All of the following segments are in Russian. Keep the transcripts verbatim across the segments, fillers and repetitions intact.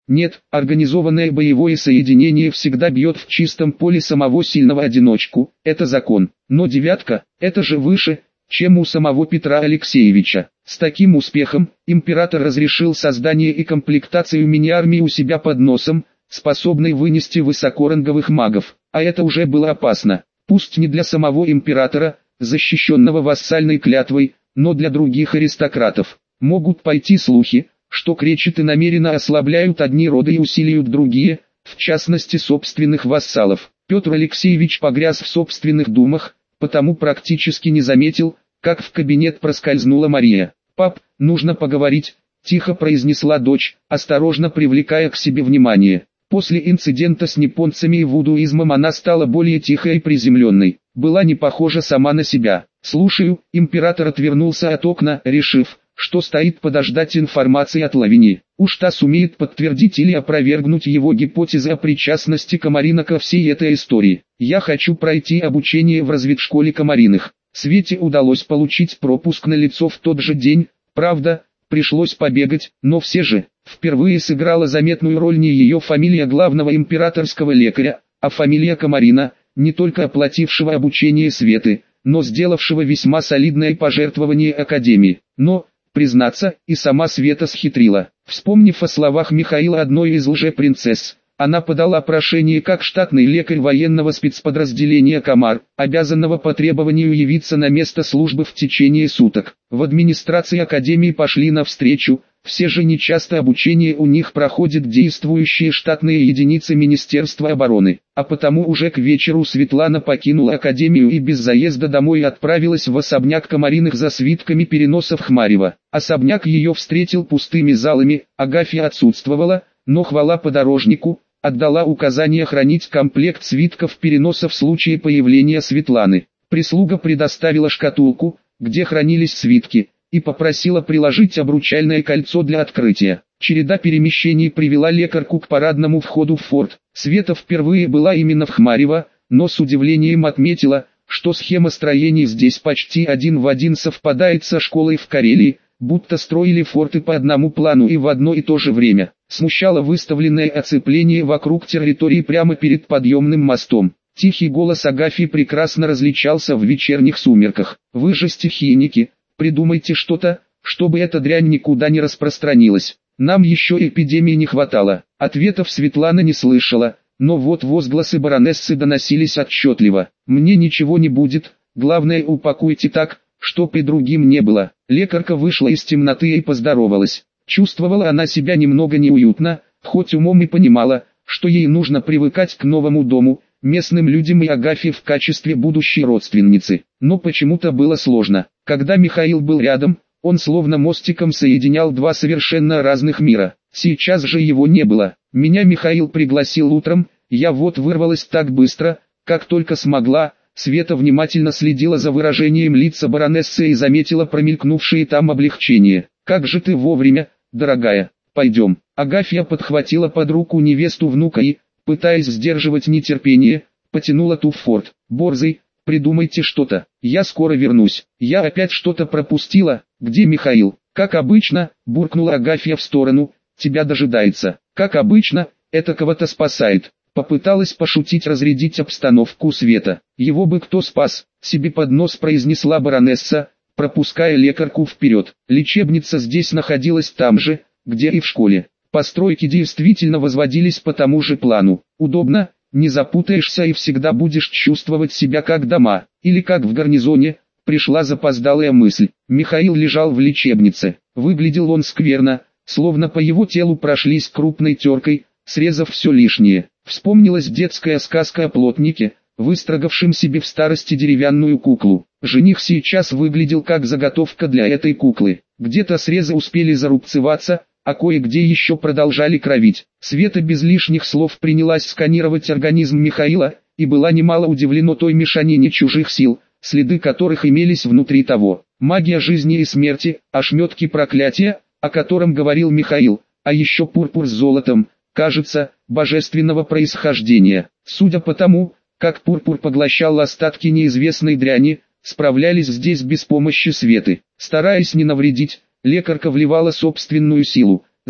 Нет, организованное боевое соединение всегда бьет в чистом поле самого сильного одиночку, это закон. Но девятка, это же выше, чем у самого Петра Алексеевича. С таким успехом, император разрешил создание и комплектацию мини-армии у себя под носом, способной вынести высокоранговых магов, а это уже было опасно. Пусть не для самого императора, защищенного вассальной клятвой, но для других аристократов. Могут пойти слухи, что кречеты намеренно ослабляют одни роды и усиливают другие, в частности собственных вассалов. Петр Алексеевич погряз в собственных думах, потому практически не заметил, как в кабинет проскользнула Мария. «Пап, нужно поговорить», – тихо произнесла дочь, осторожно привлекая к себе внимание. После инцидента с японцами и вудуизмом она стала более тихой и приземленной, была не похожа сама на себя. «Слушаю», – император отвернулся от окна, решив, что стоит подождать информации от Лавини. Уж та сумеет подтвердить или опровергнуть его гипотезы о причастности Комарина ко всей этой истории. «Я хочу пройти обучение в разведшколе Комариных». Свете удалось получить пропуск на лицо в тот же день, правда, пришлось побегать, но все же, впервые сыграла заметную роль не ее фамилия главного императорского лекаря, а фамилия Комарина, не только оплатившего обучение Светы, но сделавшего весьма солидное пожертвование Академии. Но, признаться, и сама Света схитрила. Вспомнив о словах Михаила одной из лжепринцесс, она подала прошение как штатный лекарь военного спецподразделения «Комар», обязанного по требованию явиться на место службы в течение суток. В администрации Академии пошли навстречу, все же нечасто обучение у них проходит действующие штатные единицы Министерства обороны. А потому уже к вечеру Светлана покинула Академию и без заезда домой отправилась в особняк Комариных за свитками переносов Хмарева. Особняк ее встретил пустыми залами, Агафья отсутствовала, но хвала подорожнику, отдала указание хранить комплект свитков переноса в случае появления Светланы. Прислуга предоставила шкатулку, где хранились свитки, и попросила приложить обручальное кольцо для открытия. Череда перемещений привела лекарку к парадному входу в форт. Света впервые была именно в Хмарево, но с удивлением отметила, что схема строений здесь почти один в один совпадает со школой в Карелии, будто строили форты по одному плану и в одно и то же время. Смущало выставленное оцепление вокруг территории прямо перед подъемным мостом. Тихий голос Агафьи прекрасно различался в вечерних сумерках. «Вы же стихийники, придумайте что-то, чтобы эта дрянь никуда не распространилась. Нам еще эпидемии не хватало». Ответов Светлана не слышала, но вот возгласы баронессы доносились отчетливо. «Мне ничего не будет, главное упакуйте так, чтоб и другим не было». Лекарка вышла из темноты и поздоровалась. Чувствовала она себя немного неуютно, хоть умом и понимала, что ей нужно привыкать к новому дому, местным людям и Агафье в качестве будущей родственницы. Но почему-то было сложно. Когда Михаил был рядом, он словно мостиком соединял два совершенно разных мира. Сейчас же его не было. Меня Михаил пригласил утром, я вот вырвалась так быстро, как только смогла. Света внимательно следила за выражением лица баронессы и заметила промелькнувшее там облегчение. «Как же ты вовремя, дорогая, пойдем». Агафья подхватила под руку невесту внука и, пытаясь сдерживать нетерпение, потянула ту в форт. «Борзый, придумайте что-то, я скоро вернусь». «Я опять что-то пропустила, где Михаил?» «Как обычно», буркнула Агафья в сторону, «тебя дожидается». «Как обычно, это кого-то спасает». Попыталась пошутить, разрядить обстановку Света. «Его бы кто спас», себе под нос произнесла баронесса, пропуская лекарку вперед. Лечебница здесь находилась там же, где и в школе. Постройки действительно возводились по тому же плану. Удобно, не запутаешься и всегда будешь чувствовать себя как дома, или как в гарнизоне. Пришла запоздалая мысль. Михаил лежал в лечебнице. Выглядел он скверно, словно по его телу прошлись крупной теркой, срезав все лишнее. Вспомнилась детская сказка о плотнике, выстрогавшем себе в старости деревянную куклу. Жених сейчас выглядел как заготовка для этой куклы. Где-то срезы успели зарубцеваться, а кое-где еще продолжали кровить. Света без лишних слов принялась сканировать организм Михаила, и была немало удивлена той мешанине чужих сил, следы которых имелись внутри того. Магия жизни и смерти, ошметки проклятия, о котором говорил Михаил, а еще пурпур с золотом, кажется, божественного происхождения. Судя по тому, как пурпур поглощал остатки неизвестной дряни, справлялись здесь без помощи Светы. Стараясь не навредить, лекарка вливала собственную силу,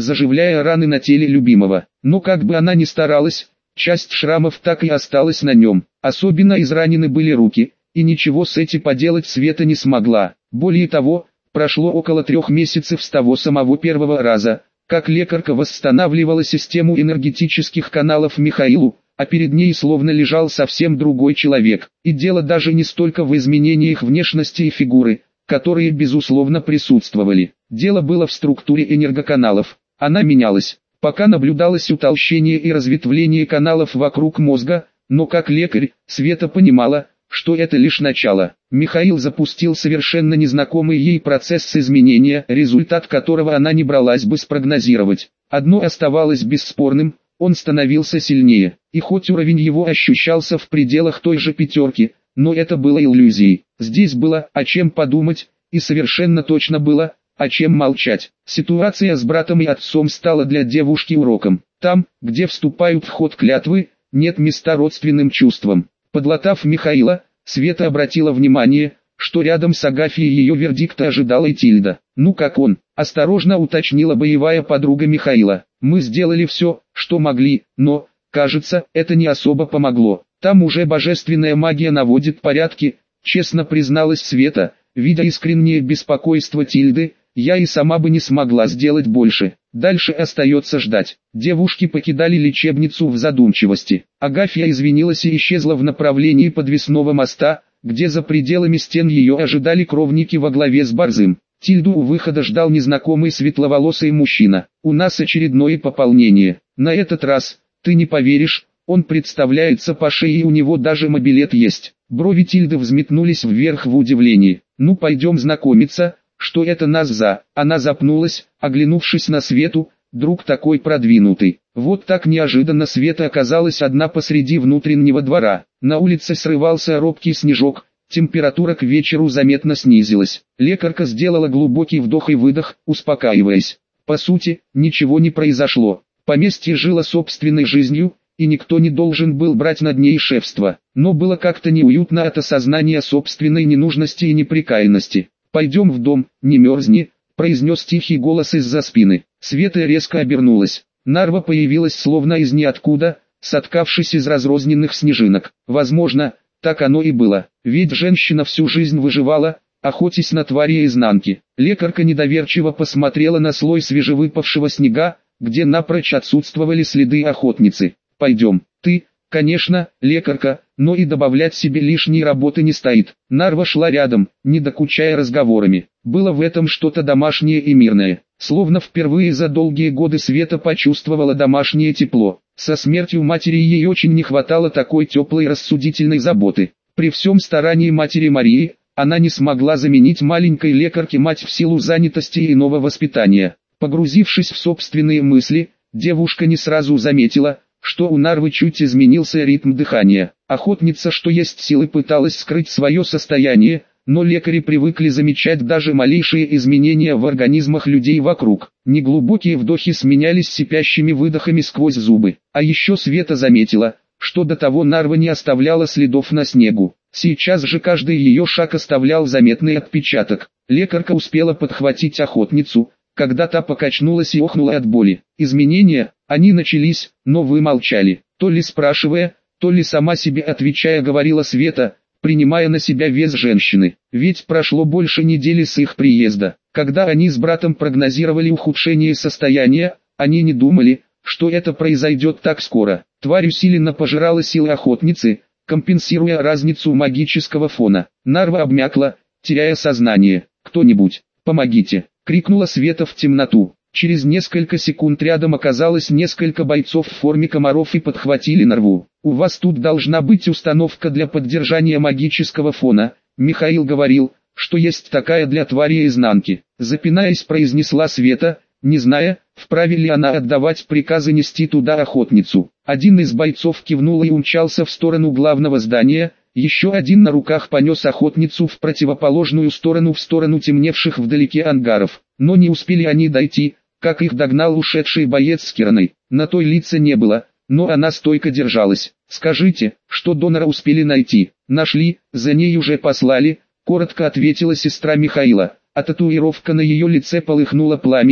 заживляя раны на теле любимого. Но как бы она ни старалась, часть шрамов так и осталась на нем. Особенно изранены были руки, и ничего с этим поделать Света не смогла. Более того, прошло около трех месяцев с того самого первого раза, как лекарка восстанавливала систему энергетических каналов Михаилу, а перед ней словно лежал совсем другой человек. И дело даже не столько в изменениях внешности и фигуры, которые безусловно присутствовали. Дело было в структуре энергоканалов. Она менялась, пока наблюдалось утолщение и разветвление каналов вокруг мозга, но как лекарь, Света понимала, что это лишь начало. Михаил запустил совершенно незнакомый ей процесс изменения, результат которого она не бралась бы спрогнозировать. Одно оставалось бесспорным: он становился сильнее, и хоть уровень его ощущался в пределах той же пятерки, но это было иллюзией. Здесь было о чем подумать, и совершенно точно было о чем молчать. Ситуация с братом и отцом стала для девушки уроком. Там, где вступают в ход клятвы, нет места родственным чувствам. Подлатав Михаила, Света обратила внимание, что рядом с Агафьей ее вердикта ожидала и Тильда. «Ну как он?» – осторожно уточнила боевая подруга Михаила. «Мы сделали все, что могли, но, кажется, это не особо помогло. Там уже божественная магия наводит порядки», – честно призналась Света, видя искреннее беспокойство Тильды. «Я и сама бы не смогла сделать больше. Дальше остается ждать». Девушки покидали лечебницу в задумчивости. Агафья извинилась и исчезла в направлении подвесного моста, где за пределами стен ее ожидали кровники во главе с Борзым. Тильду у выхода ждал незнакомый светловолосый мужчина. «У нас очередное пополнение. На этот раз, ты не поверишь, он представляется по шее и у него даже мобилет есть». Брови Тильды взметнулись вверх в удивлении. «Ну пойдем знакомиться. Что это нас за...» Она запнулась, оглянувшись на Свету. Друг такой продвинутый. Вот так неожиданно Света оказалась одна посреди внутреннего двора. На улице срывался робкий снежок, температура к вечеру заметно снизилась. Лекарка сделала глубокий вдох и выдох, успокаиваясь. По сути, ничего не произошло. Поместье жило собственной жизнью, и никто не должен был брать над ней шефство. Но было как-то неуютно от осознания собственной ненужности и неприкаянности. «Пойдем в дом, не мерзни», — произнес тихий голос из-за спины. Света резко обернулась. Нарва появилась словно из ниоткуда, соткавшись из разрозненных снежинок. Возможно, так оно и было, ведь женщина всю жизнь выживала, охотясь на твари изнанки. Лекарка недоверчиво посмотрела на слой свежевыпавшего снега, где напрочь отсутствовали следы охотницы. «Пойдем, ты, конечно, лекарка, но и добавлять себе лишней работы не стоит». Нарва шла рядом, не докучая разговорами. Было в этом что-то домашнее и мирное. Словно впервые за долгие годы Света почувствовала домашнее тепло. Со смертью матери ей очень не хватало такой теплой рассудительной заботы. При всем старании матери Марии, она не смогла заменить маленькой лекарке мать в силу занятости и иного воспитания. Погрузившись в собственные мысли, девушка не сразу заметила, что у Нарвы чуть изменился ритм дыхания. Охотница, что есть силы, пыталась скрыть свое состояние, но лекари привыкли замечать даже малейшие изменения в организмах людей вокруг. Неглубокие вдохи сменялись сипящими выдохами сквозь зубы. А еще Света заметила, что до того Нарва не оставляла следов на снегу. Сейчас же каждый ее шаг оставлял заметный отпечаток. Лекарка успела подхватить охотницу, когда та покачнулась и охнула от боли. Изменения, они начались, но вы молчали. То ли спрашивая, то ли сама себе отвечая, говорила Света, принимая на себя вес женщины. Ведь прошло больше недели с их приезда. Когда они с братом прогнозировали ухудшение состояния, они не думали, что это произойдет так скоро. Тварь усиленно пожирала силы охотницы, компенсируя разницу магического фона. Нарва обмякла, теряя сознание. «Кто-нибудь, помогите!» — крикнула Света в темноту. Через несколько секунд рядом оказалось несколько бойцов в форме комаров и подхватили Нарву. «У вас тут должна быть установка для поддержания магического фона», — Михаил говорил, что есть такая для твари изнанки. Запинаясь, произнесла Света, не зная, вправе ли она отдавать приказы нести туда охотницу. Один из бойцов кивнул и умчался в сторону главного здания, еще один на руках понес охотницу в противоположную сторону, в сторону темневших вдалеке ангаров. Но не успели они дойти, как их догнал ушедший боец с Кираной. На той лица не было, но она стойко держалась. «Скажите, что донора успели найти?» «Нашли, за ней уже послали», — коротко ответила сестра Михаила, а татуировка на ее лице полыхнула пламенем,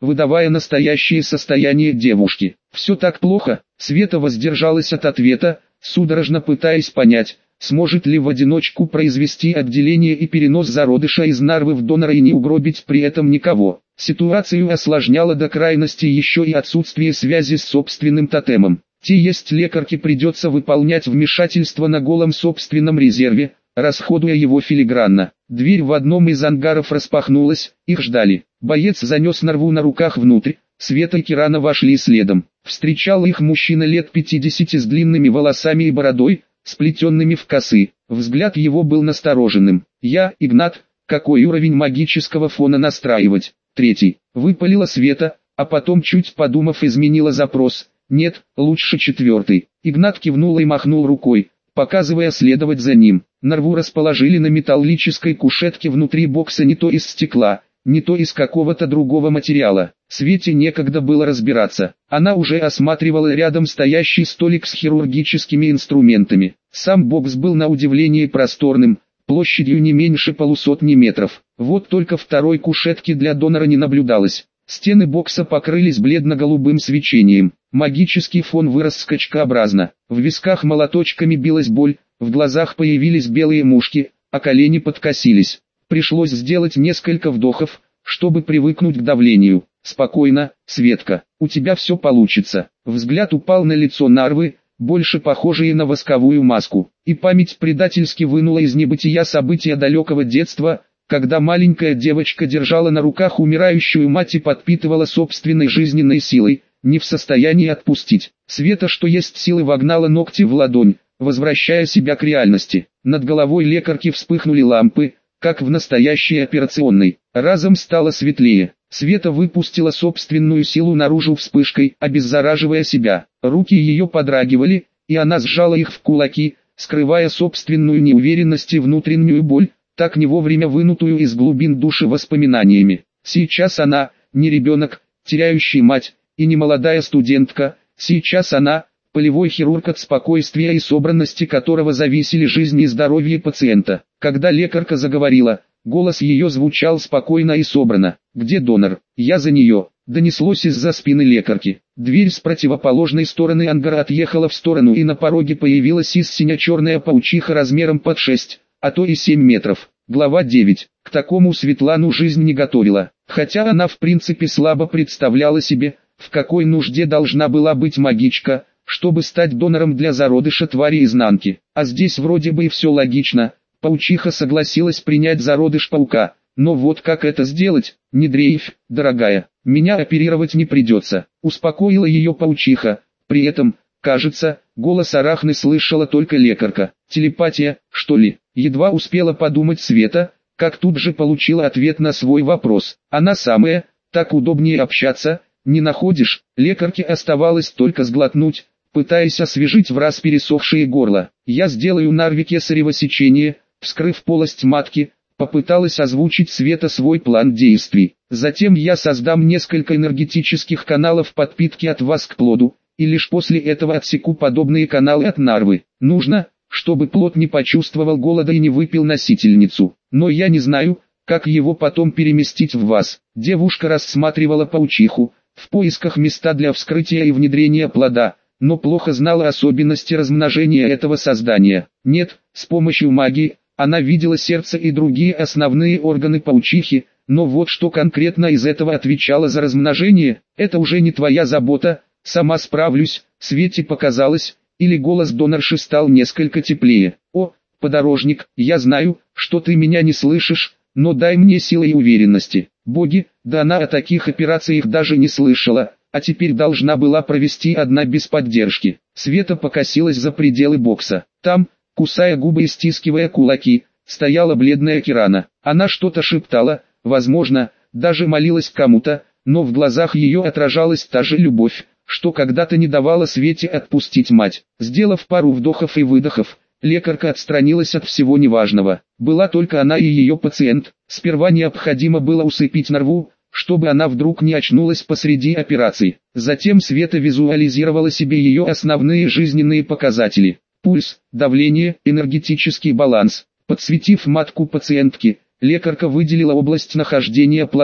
выдавая настоящее состояние девушки. «Все так плохо?» Света воздержалась от ответа, судорожно пытаясь понять, сможет ли в одиночку произвести отделение и перенос зародыша из нарвы в донора и не угробить при этом никого. Ситуацию осложняло до крайности еще и отсутствие связи с собственным тотемом. Те есть лекарке придется выполнять вмешательство на голом собственном резерве, расходуя его филигранно. Дверь в одном из ангаров распахнулась, их ждали. Боец занес нарву на руках внутрь, Света и Кирана вошли следом. Встречал их мужчина лет пятидесяти с длинными волосами и бородой, сплетенными в косы. Взгляд его был настороженным. «Я, Игнат, какой уровень магического фона настраивать?» «Третий», выпалила Света, а потом, чуть подумав, изменила запрос. «Нет, лучше четвертый». Игнат кивнул и махнул рукой, показывая следовать за ним. Нарву расположили на металлической кушетке внутри бокса не то из стекла, не то из какого-то другого материала. Свете некогда было разбираться. Она уже осматривала рядом стоящий столик с хирургическими инструментами. Сам бокс был на удивление просторным, площадью не меньше полусотни метров. Вот только второй кушетки для донора не наблюдалось. Стены бокса покрылись бледно-голубым свечением. Магический фон вырос скачкообразно. В висках молоточками билась боль, в глазах появились белые мушки, а колени подкосились. Пришлось сделать несколько вдохов, чтобы привыкнуть к давлению. «Спокойно, Светка, у тебя все получится». Взгляд упал на лицо Нарвы, больше похожее на восковую маску, и память предательски вынула из небытия события далекого детства, когда маленькая девочка держала на руках умирающую мать и подпитывала собственной жизненной силой, не в состоянии отпустить. Света, что есть силы, вогнала ногти в ладонь, возвращая себя к реальности. Над головой лекарки вспыхнули лампы, как в настоящей операционной. Разом стало светлее. Света выпустила собственную силу наружу вспышкой, обеззараживая себя. Руки ее подрагивали, и она сжала их в кулаки, скрывая собственную неуверенность и внутреннюю боль, так не вовремя вынутую из глубин души воспоминаниями. Сейчас она, не ребенок, теряющий мать, и не молодая студентка, сейчас она, полевой хирург, от спокойствия и собранности которого зависели жизнь и здоровье пациента. Когда лекарка заговорила, голос ее звучал спокойно и собрано. «Где донор? Я за нее», донеслось из-за спины лекарки. Дверь с противоположной стороны ангара отъехала в сторону, и на пороге появилась из синя-черная паучиха размером под шесть, а то и семь метров. Глава девять. К такому Светлану жизнь не готовила, хотя она в принципе слабо представляла себе, в какой нужде должна была быть магичка, чтобы стать донором для зародыша твари изнанки. А здесь вроде бы и все логично. Паучиха согласилась принять зародыш паука, но вот как это сделать? Не дрейфь, дорогая, меня оперировать не придется, успокоила ее паучиха. При этом, кажется, голос Арахны слышала только лекарка. Телепатия, что ли? Едва успела подумать Света, как тут же получила ответ на свой вопрос. Она самая, так удобнее общаться, не находишь? Лекарке оставалось только сглотнуть, пытаясь освежить враз пересохшее горло. «Я сделаю Нарве кесарево сечение», вскрыв полость матки, попыталась озвучить Света свой план действий. «Затем я создам несколько энергетических каналов подпитки от вас к плоду, и лишь после этого отсеку подобные каналы от Нарвы. Нужно, чтобы плод не почувствовал голода и не выпил носительницу. Но я не знаю, как его потом переместить в вас». Девушка рассматривала паучиху, в поисках места для вскрытия и внедрения плода, но плохо знала особенности размножения этого создания. Нет, с помощью магии она видела сердце и другие основные органы паучихи, но вот что конкретно из этого отвечало за размножение, это уже не твоя забота, сама справлюсь. Свете показалось, или голос донорши стал несколько теплее. «О, подорожник, я знаю, что ты меня не слышишь, но дай мне силы и уверенности». Боги, да она о таких операциях даже не слышала, а теперь должна была провести одна без поддержки. Света покосилась за пределы бокса. Там, кусая губы и стискивая кулаки, стояла бледная Кирана. Она что-то шептала, возможно, даже молилась кому-то, но в глазах ее отражалась та же любовь, что когда-то не давала Свете отпустить мать. Сделав пару вдохов и выдохов, лекарка отстранилась от всего неважного. Была только она и ее пациент. Сперва необходимо было усыпить Нарву, чтобы она вдруг не очнулась посреди операции. Затем Света визуализировала себе ее основные жизненные показатели. Пульс, давление, энергетический баланс. Подсветив матку пациентки, лекарка выделила область нахождения плода.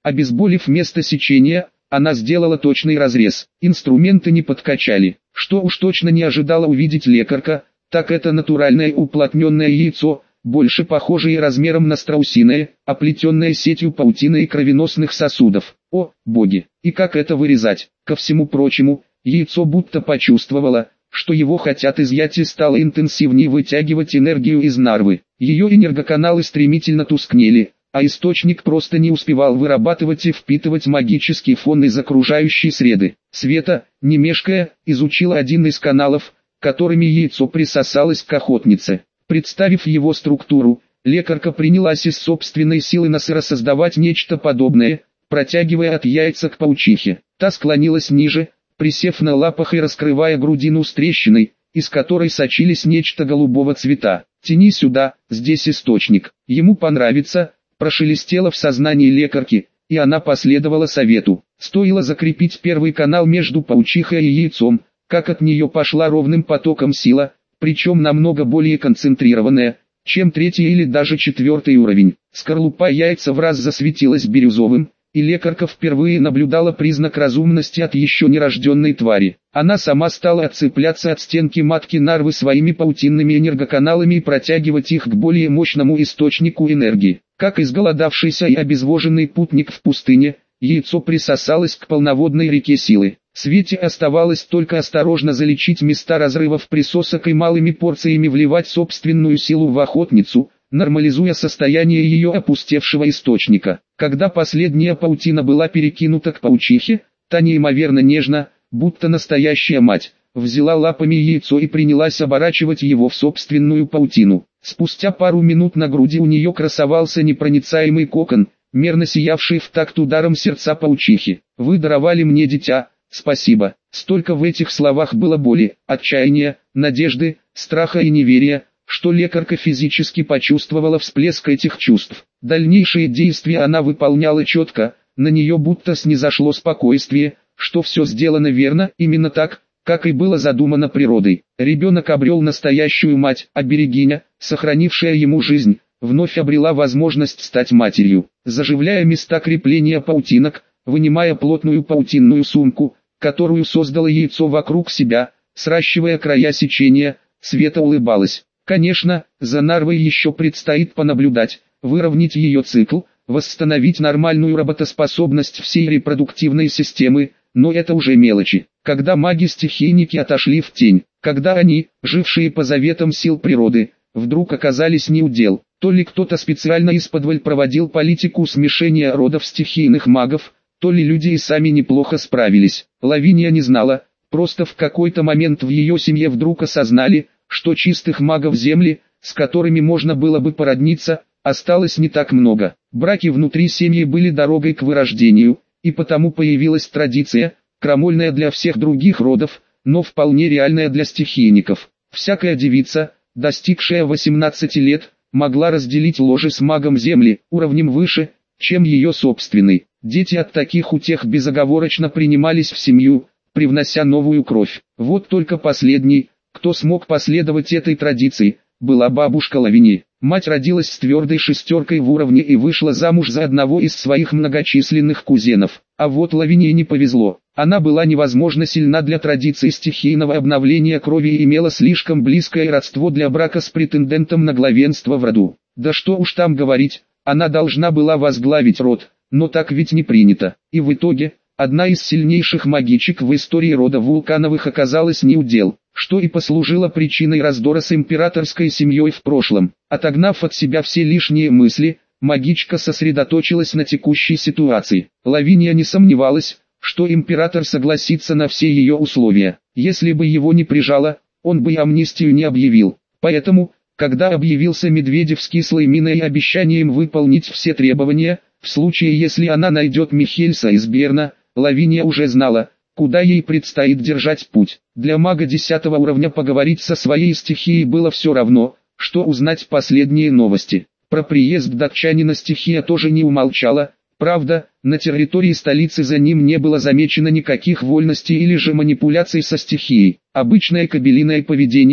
Обезболив место сечения, она сделала точный разрез. Инструменты не подкачали. Что уж точно не ожидала увидеть лекарка, так это натуральное уплотненное яйцо, больше похожее размером на страусиное, оплетенное сетью паутины и кровеносных сосудов. О, боги! И как это вырезать? Ко всему прочему, яйцо будто почувствовало, что его хотят изъять, и стало интенсивнее вытягивать энергию из нарвы. Ее энергоканалы стремительно тускнели, а источник просто не успевал вырабатывать и впитывать магический фон из окружающей среды. Света, не мешкая, изучила один из каналов, которыми яйцо присосалось к охотнице. Представив его структуру, лекарка принялась из собственной силы насыросоздавать нечто подобное, протягивая от яйца к паучихе. Та склонилась ниже, присев на лапах и раскрывая грудину с трещиной, из которой сочились нечто голубого цвета. «Тяни сюда, здесь источник. Ему понравится», прошелестело в сознании лекарки, и она последовала совету. Стоило закрепить первый канал между паучихой и яйцом, как от нее пошла ровным потоком сила, причем намного более концентрированная, чем третий или даже четвертый уровень. Скорлупа яйца в раз засветилась бирюзовым, и лекарка впервые наблюдала признак разумности от еще нерожденной твари. Она сама стала отцепляться от стенки матки нарвы своими паутинными энергоканалами и протягивать их к более мощному источнику энергии. Как изголодавшийся и обезвоженный путник в пустыне, яйцо присосалось к полноводной реке силы. Свете оставалось только осторожно залечить места разрывов присосок и малыми порциями вливать собственную силу в охотницу, нормализуя состояние ее опустевшего источника. Когда последняя паутина была перекинута к паучихе, та неимоверно нежно, будто настоящая мать, взяла лапами яйцо и принялась оборачивать его в собственную паутину. Спустя пару минут на груди у нее красовался непроницаемый кокон, мерно сиявший в такт ударом сердца паучихи. «Вы даровали мне дитя, спасибо». Столько в этих словах было боли, отчаяния, надежды, страха и неверия, что лекарка физически почувствовала всплеск этих чувств. Дальнейшие действия она выполняла четко, на нее будто снизошло спокойствие, что все сделано верно, именно так, как и было задумано природой. Ребенок обрел настоящую мать, а берегиня, сохранившая ему жизнь, вновь обрела возможность стать матерью. Заживляя места крепления паутинок, вынимая плотную паутинную сумку, которую создало яйцо вокруг себя, сращивая края сечения, Света улыбалась. Конечно, за нарвой еще предстоит понаблюдать, выровнять ее цикл, восстановить нормальную работоспособность всей репродуктивной системы, но это уже мелочи. Когда маги-стихийники отошли в тень, когда они, жившие по заветам сил природы, вдруг оказались неудел, то ли кто-то специально исподволь проводил политику смешения родов стихийных магов, то ли люди и сами неплохо справились. Лавиния не знала, просто в какой-то момент в ее семье вдруг осознали, что чистых магов земли, с которыми можно было бы породниться, осталось не так много. Браки внутри семьи были дорогой к вырождению, и потому появилась традиция, крамольная для всех других родов, но вполне реальная для стихийников. Всякая девица, достигшая восемнадцати лет, могла разделить ложе с магом земли, уровнем выше, чем ее собственный. Дети от таких утех безоговорочно принимались в семью, привнося новую кровь. Вот только последний, кто смог последовать этой традиции, была бабушка Лавинии. Мать родилась с твердой шестеркой в уровне и вышла замуж за одного из своих многочисленных кузенов. А вот Лавинии не повезло. Она была невозможно сильна для традиции стихийного обновления крови и имела слишком близкое родство для брака с претендентом на главенство в роду. Да что уж там говорить, она должна была возглавить род, но так ведь не принято. И в итоге, одна из сильнейших магичек в истории рода Вулкановых оказалась неудел, что и послужило причиной раздора с императорской семьей в прошлом. Отогнав от себя все лишние мысли, магичка сосредоточилась на текущей ситуации. Лавиния не сомневалась, что император согласится на все ее условия. Если бы его не прижало, он бы и амнистию не объявил. Поэтому, когда объявился Медведев с кислой миной и обещанием выполнить все требования, в случае если она найдет Михельса из Берна, Лавиния уже знала, куда ей предстоит держать путь. Для мага десятого уровня поговорить со своей стихией было все равно, что узнать последние новости. Про приезд датчанина стихия тоже не умолчала, правда, на территории столицы за ним не было замечено никаких вольностей или же манипуляций со стихией. Обычное кобелиное поведение,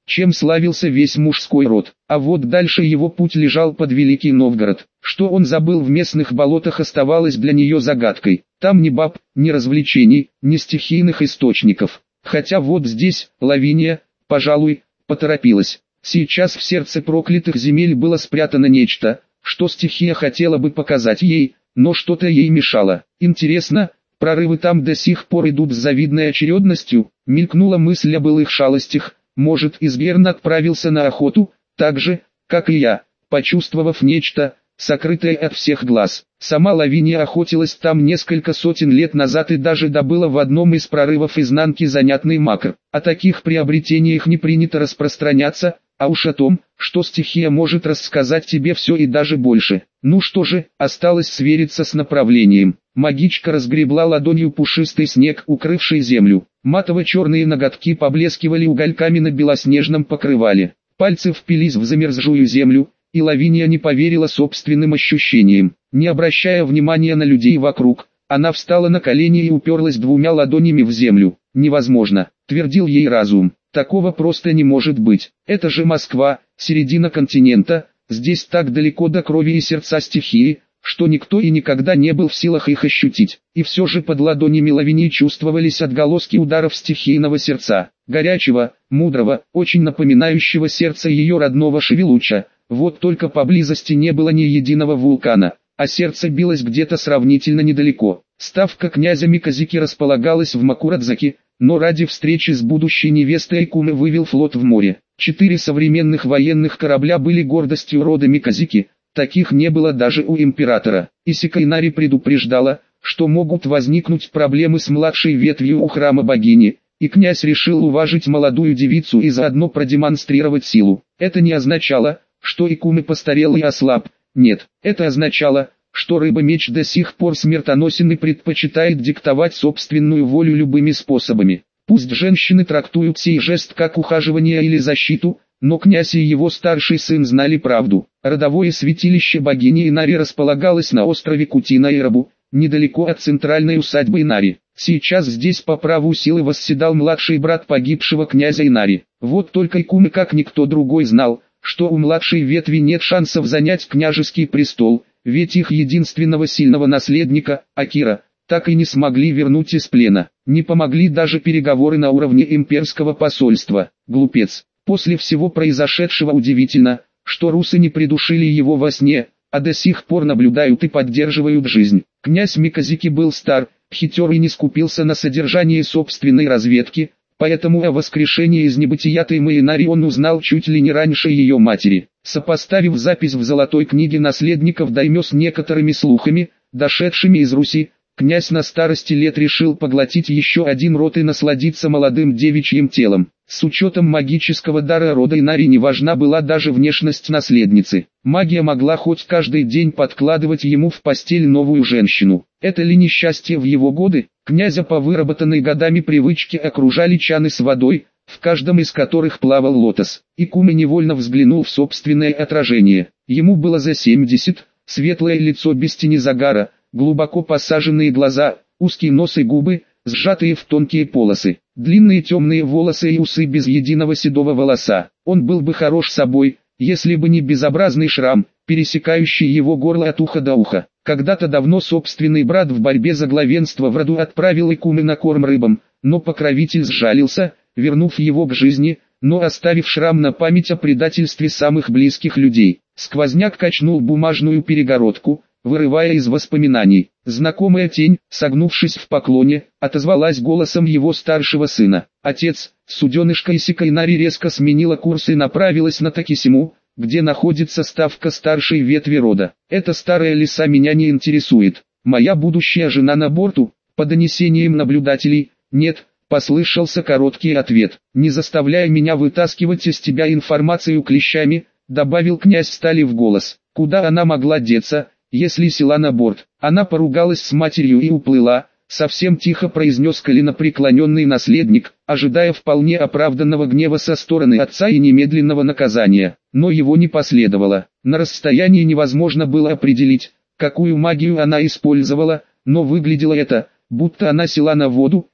чем славился весь мужской род. А вот дальше его путь лежал под Великий Новгород. Что он забыл в местных болотах, оставалось для нее загадкой. Там ни баб, ни развлечений, ни стихийных источников. Хотя вот здесь, Лавиния, пожалуй, поторопилась. Сейчас в сердце проклятых земель было спрятано нечто, что стихия хотела бы показать ей, но что-то ей мешало. Интересно, прорывы там до сих пор идут с завидной очередностью? Мелькнула мысль о былых шалостях. Может, Изгерн отправился на охоту, так же, как и я, почувствовав нечто, сокрытое от всех глаз. Сама Лавиния охотилась там несколько сотен лет назад и даже добыла в одном из прорывов изнанки занятный макр. О таких приобретениях не принято распространяться, а уж о том, что стихия может рассказать тебе все и даже больше. Ну что же, осталось свериться с направлением. Магичка разгребла ладонью пушистый снег, укрывший землю. Матово-черные ноготки поблескивали угольками на белоснежном покрывале. Пальцы впились в замерзшую землю, и Лавиния не поверила собственным ощущениям. Не обращая внимания на людей вокруг, она встала на колени и уперлась двумя ладонями в землю. «Невозможно», — твердил ей разум. «Такого просто не может быть. Это же Москва, середина континента, здесь так далеко до крови и сердца стихии, что никто и никогда не был в силах их ощутить». И все же под ладонями Лавинии чувствовались отголоски ударов стихийного сердца. Горячего, мудрого, очень напоминающего сердце ее родного Шевелуча. Вот только поблизости не было ни единого вулкана, а сердце билось где-то сравнительно недалеко. Ставка князя Миказики располагалась в Макурадзаке, но ради встречи с будущей невестой Айкумы вывел флот в море. Четыре современных военных корабля были гордостью рода Миказики, таких не было даже у императора. Исика Инари предупреждала, что могут возникнуть проблемы с младшей ветвью у храма богини, и князь решил уважить молодую девицу и заодно продемонстрировать силу. Это не означало, что Айкума постарел и ослаб. Нет, это означало, что рыба-меч до сих пор смертоносен и предпочитает диктовать собственную волю любыми способами. Пусть женщины трактуют сей жест как ухаживание или защиту, но князь и его старший сын знали правду. Родовое святилище богини Инари располагалось на острове Кутина-Ирабу, недалеко от центральной усадьбы Инари. Сейчас здесь по праву силы восседал младший брат погибшего князя Инари. Вот только Айкума как никто другой знал, что у младшей ветви нет шансов занять княжеский престол, ведь их единственного сильного наследника, Акира, так и не смогли вернуть из плена. Не помогли даже переговоры на уровне имперского посольства. Глупец. После всего произошедшего удивительно, что русы не придушили его во сне, а до сих пор наблюдают и поддерживают жизнь. Князь Миказики был стар, хитер и не скупился на содержание собственной разведки, поэтому о воскрешении из небытия Таймы Инари он узнал чуть ли не раньше ее матери. Сопоставив запись в золотой книге наследников даймё с некоторыми слухами, дошедшими из Руси, князь на старости лет решил поглотить еще один род и насладиться молодым девичьим телом. С учетом магического дара рода Инари не важна была даже внешность наследницы. Магия могла хоть каждый день подкладывать ему в постель новую женщину. Это ли несчастье в его годы? Князя по выработанной годами привычке окружали чаны с водой, в каждом из которых плавал лотос. Айкума невольно взглянул в собственное отражение. Ему было за семьдесят, светлое лицо без тени загара, глубоко посаженные глаза, узкие нос и губы, сжатые в тонкие полосы, длинные темные волосы и усы без единого седого волоса. Он был бы хорош собой, если бы не безобразный шрам, пересекающий его горло от уха до уха. Когда-то давно собственный брат в борьбе за главенство в роду отправил Айкуму на корм рыбам, но покровитель сжалился, вернув его к жизни, но оставив шрам на память о предательстве самых близких людей. Сквозняк качнул бумажную перегородку, вырывая из воспоминаний. Знакомая тень, согнувшись в поклоне, отозвалась голосом его старшего сына. Отец, суденышка Исика Инари резко сменила курс и направилась на Такисиму, где находится ставка старшей ветви рода. Эта старая лиса меня не интересует. Моя будущая жена на борту? По донесениям наблюдателей, нет, послышался короткий ответ. Не заставляй меня вытаскивать из тебя информацию клещами, добавил князь стали в голос. Куда она могла деться, если села на борт? Она поругалась с матерью и уплыла, совсем тихо произнес коленопреклоненный наследник, ожидая вполне оправданного гнева со стороны отца и немедленного наказания. Но его не последовало. На расстоянии невозможно было определить, какую магию она использовала, но выглядело это, будто она села на воду,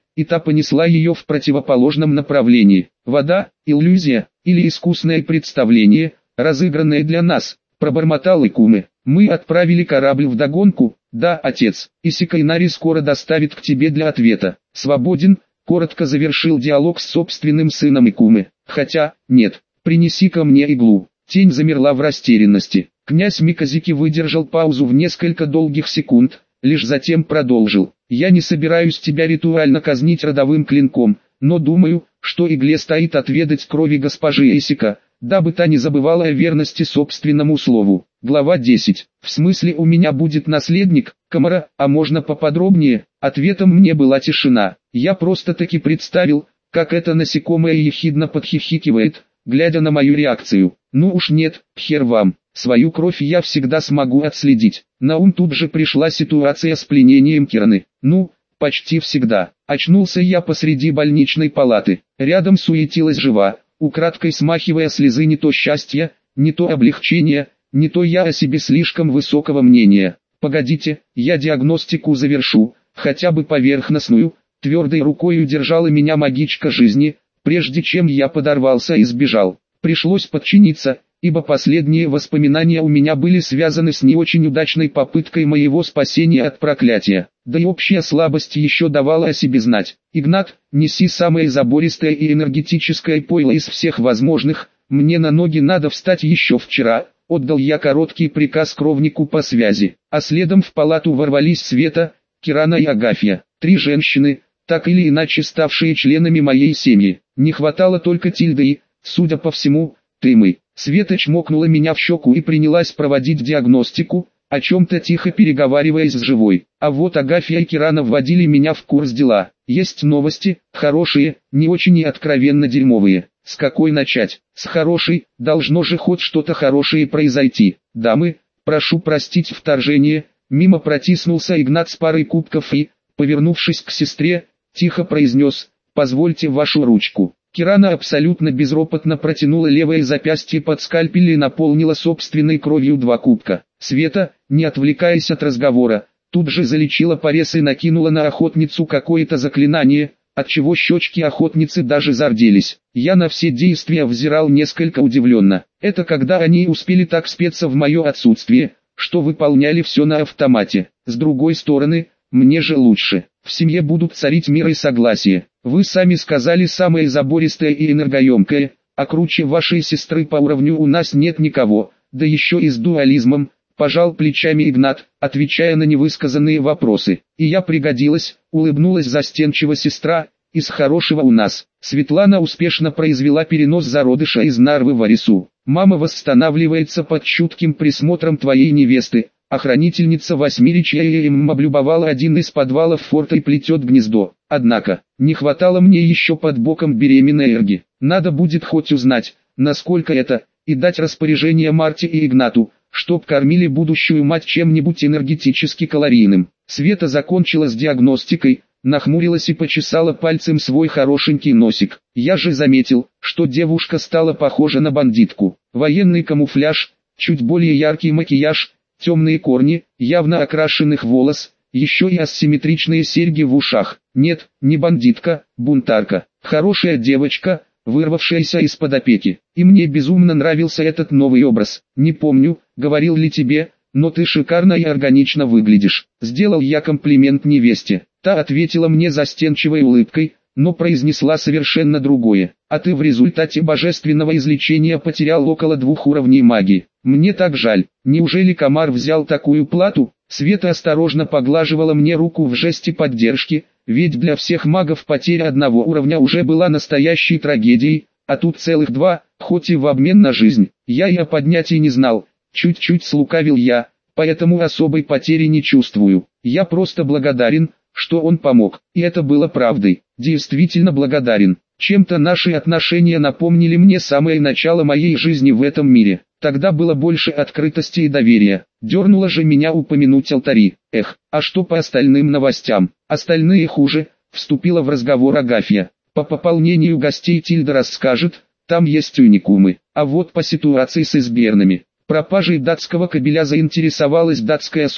и та понесла ее в противоположном направлении. Вода, иллюзия, или искусное представление, разыгранное для нас, пробормотал Икуме. Мы отправили корабль вдогонку, да, отец, и Сикайнари скоро доставит к тебе для ответа. Свободен, коротко завершил диалог с собственным сыном Икуме. Хотя, нет, принеси ко мне иглу. Тень замерла в растерянности. Князь Миказики выдержал паузу в несколько долгих секунд, лишь затем продолжил. Я не собираюсь тебя ритуально казнить родовым клинком, но думаю, что игле стоит отведать крови госпожи Эсика, дабы та не забывала о верности собственному слову. Глава десять. В смысле у меня будет наследник, Камара, а можно поподробнее? Ответом мне была тишина. Я просто-таки представил, как это насекомое ехидно подхихикивает, глядя на мою реакцию. Ну уж нет, хер вам, свою кровь я всегда смогу отследить. На ум тут же пришла ситуация с пленением Кираны. Ну, почти всегда. Очнулся я посреди больничной палаты. Рядом суетилась жива, украдкой смахивая слезы не то счастья, не то облегчения, не то я о себе слишком высокого мнения. Погодите, я диагностику завершу, хотя бы поверхностную. Твердой рукой удержала меня магичка жизни, прежде чем я подорвался и сбежал. Пришлось подчиниться, ибо последние воспоминания у меня были связаны с не очень удачной попыткой моего спасения от проклятия. Да и общая слабость еще давала о себе знать. Игнат, неси самое забористое и энергетическое пойло из всех возможных, мне на ноги надо встать еще вчера. Отдал я короткий приказ кровнику по связи, а следом в палату ворвались Света, Кирана и Агафья, три женщины, так или иначе ставшие членами моей семьи. Не хватало только Тильды и, судя по всему, Тымы. Света чмокнула меня в щеку и принялась проводить диагностику, о чем-то тихо переговариваясь с живой. А вот Агафья и Кирана вводили меня в курс дела. Есть новости, хорошие, не очень и откровенно дерьмовые. С какой начать? С хорошей, должно же хоть что-то хорошее произойти. Дамы, прошу простить вторжение, мимо протиснулся Игнат с парой кубков и, повернувшись к сестре, тихо произнес: «Позвольте вашу ручку». Кирана абсолютно безропотно протянула левое запястье под скальпель и наполнила собственной кровью два кубка. Света, не отвлекаясь от разговора, тут же залечила порез и накинула на охотницу какое-то заклинание, отчего щечки охотницы даже зарделись. Я на все действия взирал несколько удивленно. Это когда они успели так спеться в мое отсутствие, что выполняли все на автомате. С другой стороны, мне же лучше. В семье будут царить мир и согласие. Вы сами сказали самое забористое и энергоемкое, а круче вашей сестры по уровню у нас нет никого, да еще и с дуализмом. Пожал плечами Игнат, отвечая на невысказанные вопросы. И я пригодилась, улыбнулась застенчиво сестра, из хорошего у нас. Светлана успешно произвела перенос зародыша из Нарвы в Арису. Мама восстанавливается под чутким присмотром твоей невесты. Охранительница восьмеричья им облюбовала один из подвалов форта и плетет гнездо. Однако, не хватало мне еще под боком беременной Эрги. Надо будет хоть узнать, насколько это, и дать распоряжение Марте и Игнату, чтоб кормили будущую мать чем-нибудь энергетически калорийным. Света закончила с диагностикой, нахмурилась и почесала пальцем свой хорошенький носик. Я же заметил, что девушка стала похожа на бандитку. Военный камуфляж, чуть более яркий макияж, темные корни, явно окрашенных волос, еще и асимметричные серьги в ушах. Нет, не бандитка, бунтарка. Хорошая девочка, вырвавшаяся из-под опеки. И мне безумно нравился этот новый образ. Не помню, говорил ли тебе, но ты шикарно и органично выглядишь. Сделал я комплимент невесте. Та ответила мне застенчивой улыбкой, но произнесла совершенно другое. А ты в результате божественного излечения потерял около двух уровней магии. Мне так жаль. Неужели Комар взял такую плату? Света осторожно поглаживала мне руку в жесте поддержки, ведь для всех магов потеря одного уровня уже была настоящей трагедией, а тут целых два, хоть и в обмен на жизнь. Я и о поднятии не знал, чуть-чуть слукавил я, поэтому особой потери не чувствую. Я просто благодарен, что он помог, и это было правдой. Действительно благодарен. Чем-то наши отношения напомнили мне самое начало моей жизни в этом мире. Тогда было больше открытости и доверия. Дернуло же меня упомянуть алтари. Эх, а что по остальным новостям? Остальные хуже, вступила в разговор Агафья. По пополнению гостей Тильда расскажет, там есть уникумы. А вот по ситуации с избернами. Пропажей датского кабеля заинтересовалась датская сука,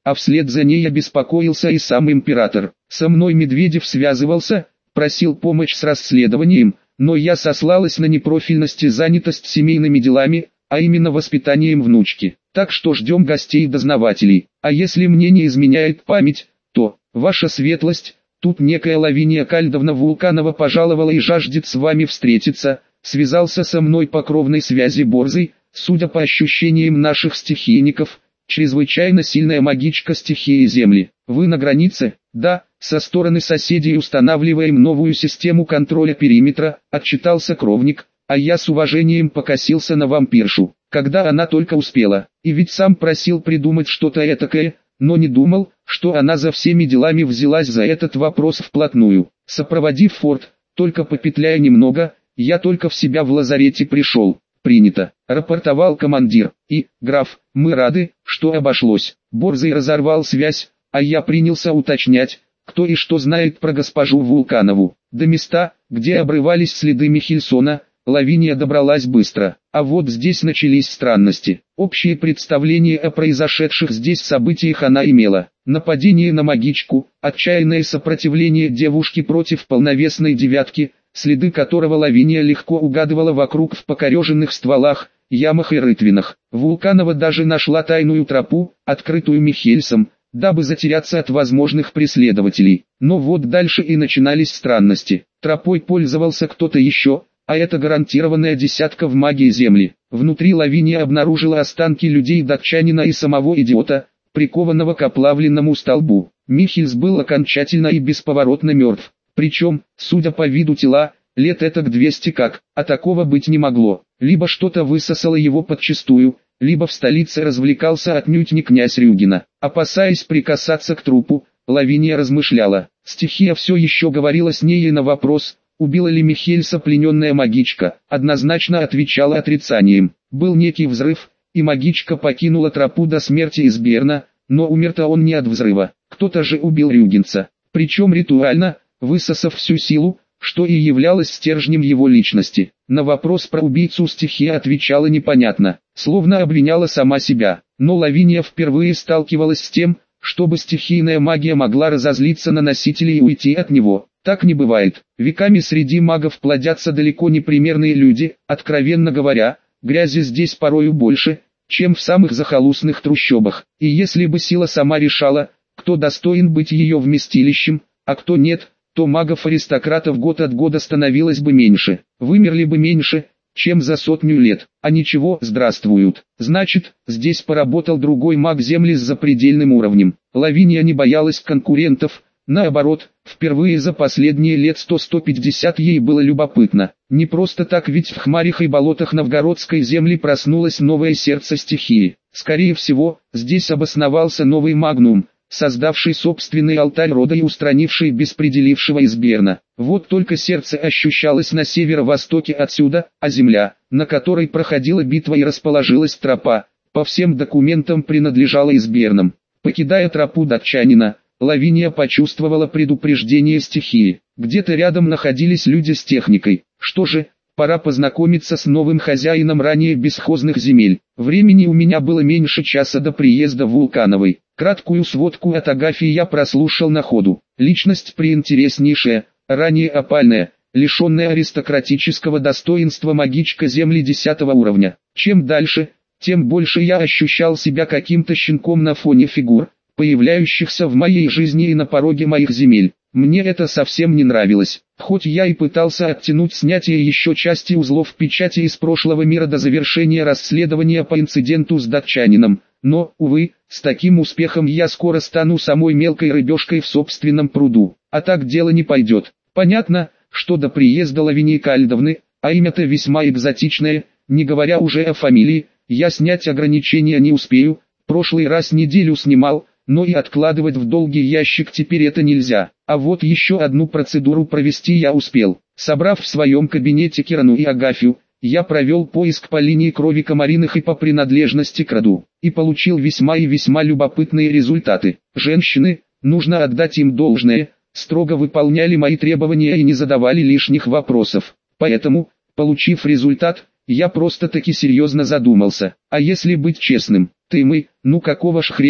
а вслед за ней обеспокоился и сам император. Со мной Медведев связывался, просил помощь с расследованием, но я сослалась на непрофильность и занятость семейными делами, а именно воспитанием внучки. Так что ждем гостей-дознавателей. А если мне не изменяет память, то, ваша светлость, тут некая Лавиния Кальдовна Вулканова пожаловала и жаждет с вами встретиться, связался со мной по кровной связи Борзый, судя по ощущениям наших стихийников, чрезвычайно сильная магичка стихии Земли. Вы на границе? Да, со стороны соседей устанавливаем новую систему контроля периметра, отчитался Кровник, а я с уважением покосился на вампиршу, когда она только успела, и ведь сам просил придумать что-то этакое, но не думал, что она за всеми делами взялась за этот вопрос вплотную. Сопроводив форт, только попетляя немного, я только в себя в лазарете пришел. Принято, рапортовал командир, и, граф, мы рады, что обошлось. Борзый разорвал связь, а я принялся уточнять, кто и что знает про госпожу Вулканову. До места, где обрывались следы Михельсона, Лавиния добралась быстро, а вот здесь начались странности. Общее представление о произошедших здесь событиях она имела. Нападение на магичку, отчаянное сопротивление девушки против полновесной девятки, следы которого Лавиния легко угадывала вокруг в покореженных стволах, ямах и рытвинах. Вулканова даже нашла тайную тропу, открытую Михельсом, дабы затеряться от возможных преследователей. Но вот дальше и начинались странности. Тропой пользовался кто-то еще, а это гарантированная десятка в магии Земли. Внутри Лавиния обнаружила останки людей-датчанина и самого идиота, прикованного к оплавленному столбу. Михельс был окончательно и бесповоротно мертв. Причем, судя по виду тела, лет этак двести как, а такого быть не могло. Либо что-то высосало его подчистую, либо в столице развлекался отнюдь не князь Рюгина. Опасаясь прикасаться к трупу, Лавиния размышляла. Стихия все еще говорила с ней и на вопрос, убила ли Михельса плененная магичка, однозначно отвечала отрицанием. Был некий взрыв, и магичка покинула тропу до смерти Изберна, но умер-то он не от взрыва. Кто-то же убил Рюгинца, причем ритуально, высосав всю силу, что и являлось стержнем его личности. На вопрос про убийцу стихия отвечала непонятно, словно обвиняла сама себя. Но Лавиния впервые сталкивалась с тем, чтобы стихийная магия могла разозлиться на носителей и уйти от него. Так не бывает. Веками среди магов плодятся далеко не примерные люди, откровенно говоря, грязи здесь порою больше, чем в самых захолустных трущобах. И если бы сила сама решала, кто достоин быть ее вместилищем, а кто нет, то магов-аристократов год от года становилось бы меньше. Вымерли бы меньше, чем за сотню лет. А ничего, здравствуют. Значит, здесь поработал другой маг Земли с запредельным уровнем. Лавиния не боялась конкурентов. Наоборот, впервые за последние лет сто — сто пятьдесят ей было любопытно. Не просто так, ведь в хмарях и болотах новгородской земли проснулось новое сердце стихии. Скорее всего, здесь обосновался новый магнум, создавший собственный алтарь рода и устранивший беспределившего Изберна. Вот только сердце ощущалось на северо-востоке отсюда, а земля, на которой проходила битва и расположилась тропа, по всем документам принадлежала Избернам. Покидая тропу датчанина, Лавиния почувствовала предупреждение стихии. Где-то рядом находились люди с техникой. Что же, пора познакомиться с новым хозяином ранее бесхозных земель. Времени у меня было меньше часа до приезда Вулкановой. Краткую сводку от Агафьи я прослушал на ходу. Личность преинтереснейшая, ранее опальная, лишенная аристократического достоинства магичка Земли десятого уровня. Чем дальше, тем больше я ощущал себя каким-то щенком на фоне фигур, появляющихся в моей жизни и на пороге моих земель. Мне это совсем не нравилось, хоть я и пытался оттянуть снятие еще части узлов печати из прошлого мира до завершения расследования по инциденту с датчанином, но, увы, с таким успехом я скоро стану самой мелкой рыбешкой в собственном пруду, а так дело не пойдет. Понятно, что до приезда Лавинии Кальдовны, а имя-то весьма экзотичное, не говоря уже о фамилии, я снять ограничения не успею, прошлый раз неделю снимал, но и откладывать в долгий ящик теперь это нельзя. А вот еще одну процедуру провести я успел. Собрав в своем кабинете Кирану и Агафью, я провел поиск по линии крови Комариных и по принадлежности к роду, и получил весьма и весьма любопытные результаты. Женщины, нужно отдать им должное, строго выполняли мои требования и не задавали лишних вопросов. Поэтому, получив результат, я просто-таки серьезно задумался. А если быть честным, ты мы, ну какого ж хрена,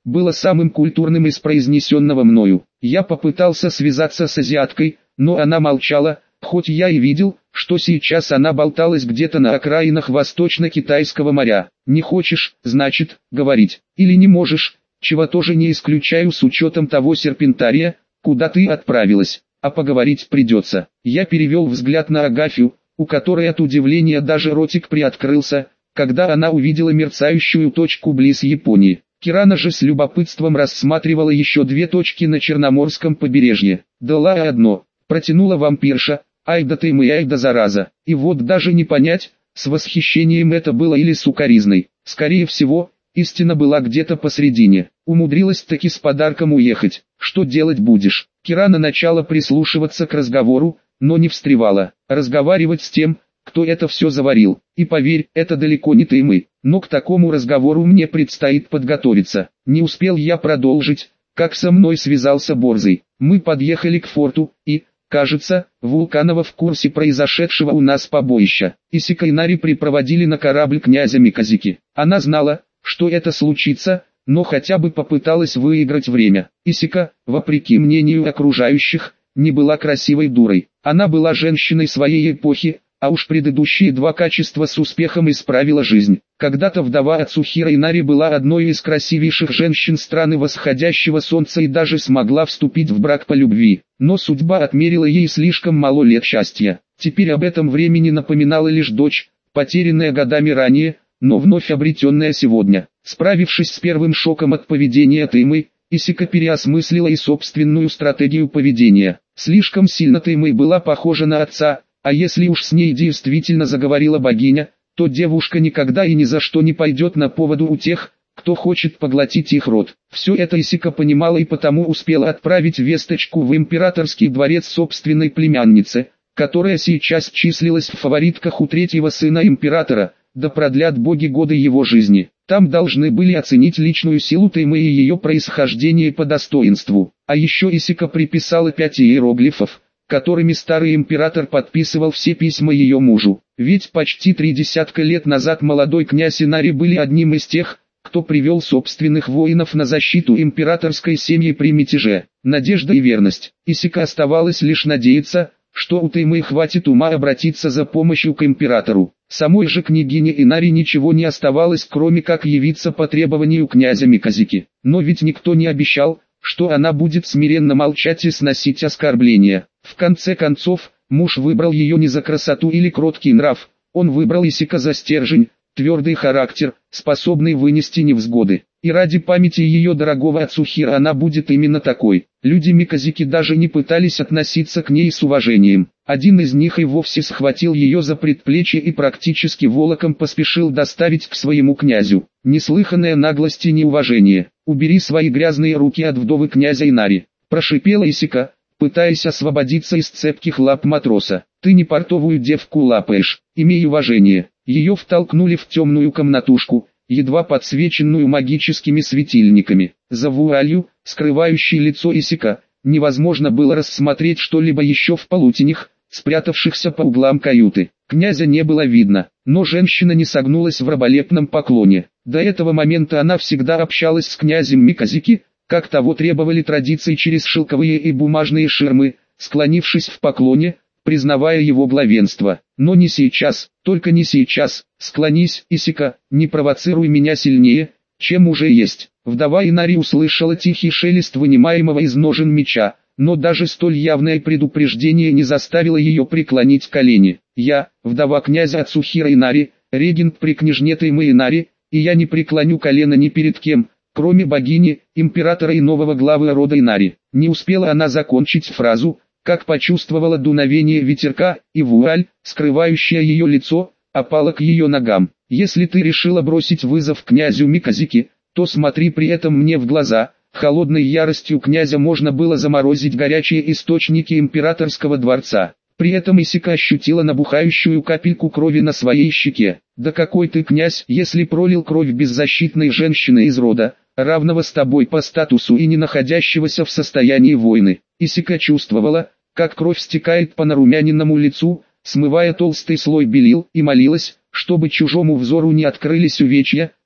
было самым культурным из произнесенного мною. Я попытался связаться с азиаткой, но она молчала, хоть я и видел, что сейчас она болталась где-то на окраинах Восточно-Китайского моря. Не хочешь, значит, говорить, или не можешь, чего тоже не исключаю с учетом того серпентария, куда ты отправилась, а поговорить придется. Я перевел взгляд на Агафью, у которой от удивления даже ротик приоткрылся, когда она увидела мерцающую точку близ Японии. Кирана же с любопытством рассматривала еще две точки на Черноморском побережье. «Дала одно», — протянула вампирша, «ай да ты мы, ай да зараза». И вот даже не понять, с восхищением это было или с укоризной. Скорее всего, истина была где-то посредине. Умудрилась таки с подарком уехать. «Что делать будешь?» Кирана начала прислушиваться к разговору, но не встревала. Разговаривать с тем, кто это все заварил. И поверь, это далеко не ты и мы. Но к такому разговору мне предстоит подготовиться. Не успел я продолжить, как со мной связался Борзый. Мы подъехали к форту, и, кажется, Вулканова в курсе произошедшего у нас побоища. Исика и Нари припроводили на корабль князя Миказики. Она знала, что это случится, но хотя бы попыталась выиграть время. Исика, вопреки мнению окружающих, не была красивой дурой. Она была женщиной своей эпохи, а уж предыдущие два качества с успехом исправила жизнь. Когда-то вдова Ацухира Инари была одной из красивейших женщин страны восходящего солнца и даже смогла вступить в брак по любви. Но судьба отмерила ей слишком мало лет счастья. Теперь об этом времени напоминала лишь дочь, потерянная годами ранее, но вновь обретенная сегодня. Справившись с первым шоком от поведения Таймы, Исика переосмыслила и собственную стратегию поведения. Слишком сильно Таймы была похожа на отца, а если уж с ней действительно заговорила богиня, то девушка никогда и ни за что не пойдет на поводу у тех, кто хочет поглотить их род. Все это Исика понимала и потому успела отправить весточку в императорский дворец собственной племянницы, которая сейчас числилась в фаворитках у третьего сына императора, да продлят боги годы его жизни. Там должны были оценить личную силу Таймы и ее происхождение по достоинству. А еще Исика приписала пять иероглифов, которыми старый император подписывал все письма ее мужу. Ведь почти три десятка лет назад молодой князь Инари были одним из тех, кто привел собственных воинов на защиту императорской семьи при мятеже. Надежда и верность. Исика оставалось лишь надеяться, что у Таймы хватит ума обратиться за помощью к императору. Самой же княгине Инари ничего не оставалось, кроме как явиться по требованию князя Миказики. Но ведь никто не обещал, что она будет смиренно молчать и сносить оскорбления. В конце концов, муж выбрал ее не за красоту или кроткий нрав, он выбрал Исика за стержень, твердый характер, способный вынести невзгоды. И ради памяти ее дорогого Ацухира она будет именно такой. Люди Миказики даже не пытались относиться к ней с уважением. Один из них и вовсе схватил ее за предплечье и практически волоком поспешил доставить к своему князю. Неслыханная наглость и неуважение. «Убери свои грязные руки от вдовы князя Инари», – прошипела Исика, пытаясь освободиться из цепких лап матроса. «Ты не портовую девку лапаешь, имей уважение». Ее втолкнули в темную комнатушку, едва подсвеченную магическими светильниками. За вуалью, скрывающей лицо Исика, невозможно было рассмотреть что-либо еще в полутенях, спрятавшихся по углам каюты. Князя не было видно, но женщина не согнулась в раболепном поклоне. До этого момента она всегда общалась с князем Миказики, как того требовали традиции, через шелковые и бумажные ширмы, склонившись в поклоне, признавая его главенство. Но не сейчас, только не сейчас. Склонись, Исика, не провоцируй меня сильнее, чем уже есть. Вдова Инари услышала тихий шелест вынимаемого из ножен меча, но даже столь явное предупреждение не заставило ее преклонить колени. Я, вдова князя Ацухира Инари, регент при княжне Таймы Инари, и я не преклоню колено ни перед кем, кроме богини, императора и нового главы рода Инари. Не успела она закончить фразу, как почувствовала дуновение ветерка, и вуаль, скрывающая ее лицо, опала к ее ногам. Если ты решила бросить вызов князю Миказики, то смотри при этом мне в глаза. Холодной яростью князя можно было заморозить горячие источники императорского дворца. При этом Исика ощутила набухающую капельку крови на своей щеке. Да какой ты князь, если пролил кровь беззащитной женщины из рода, равного с тобой по статусу и не находящегося в состоянии войны. Исика чувствовала, как кровь стекает по нарумяненному лицу, смывая толстый слой белил, и молилась, чтобы чужому взору не открылись увечья,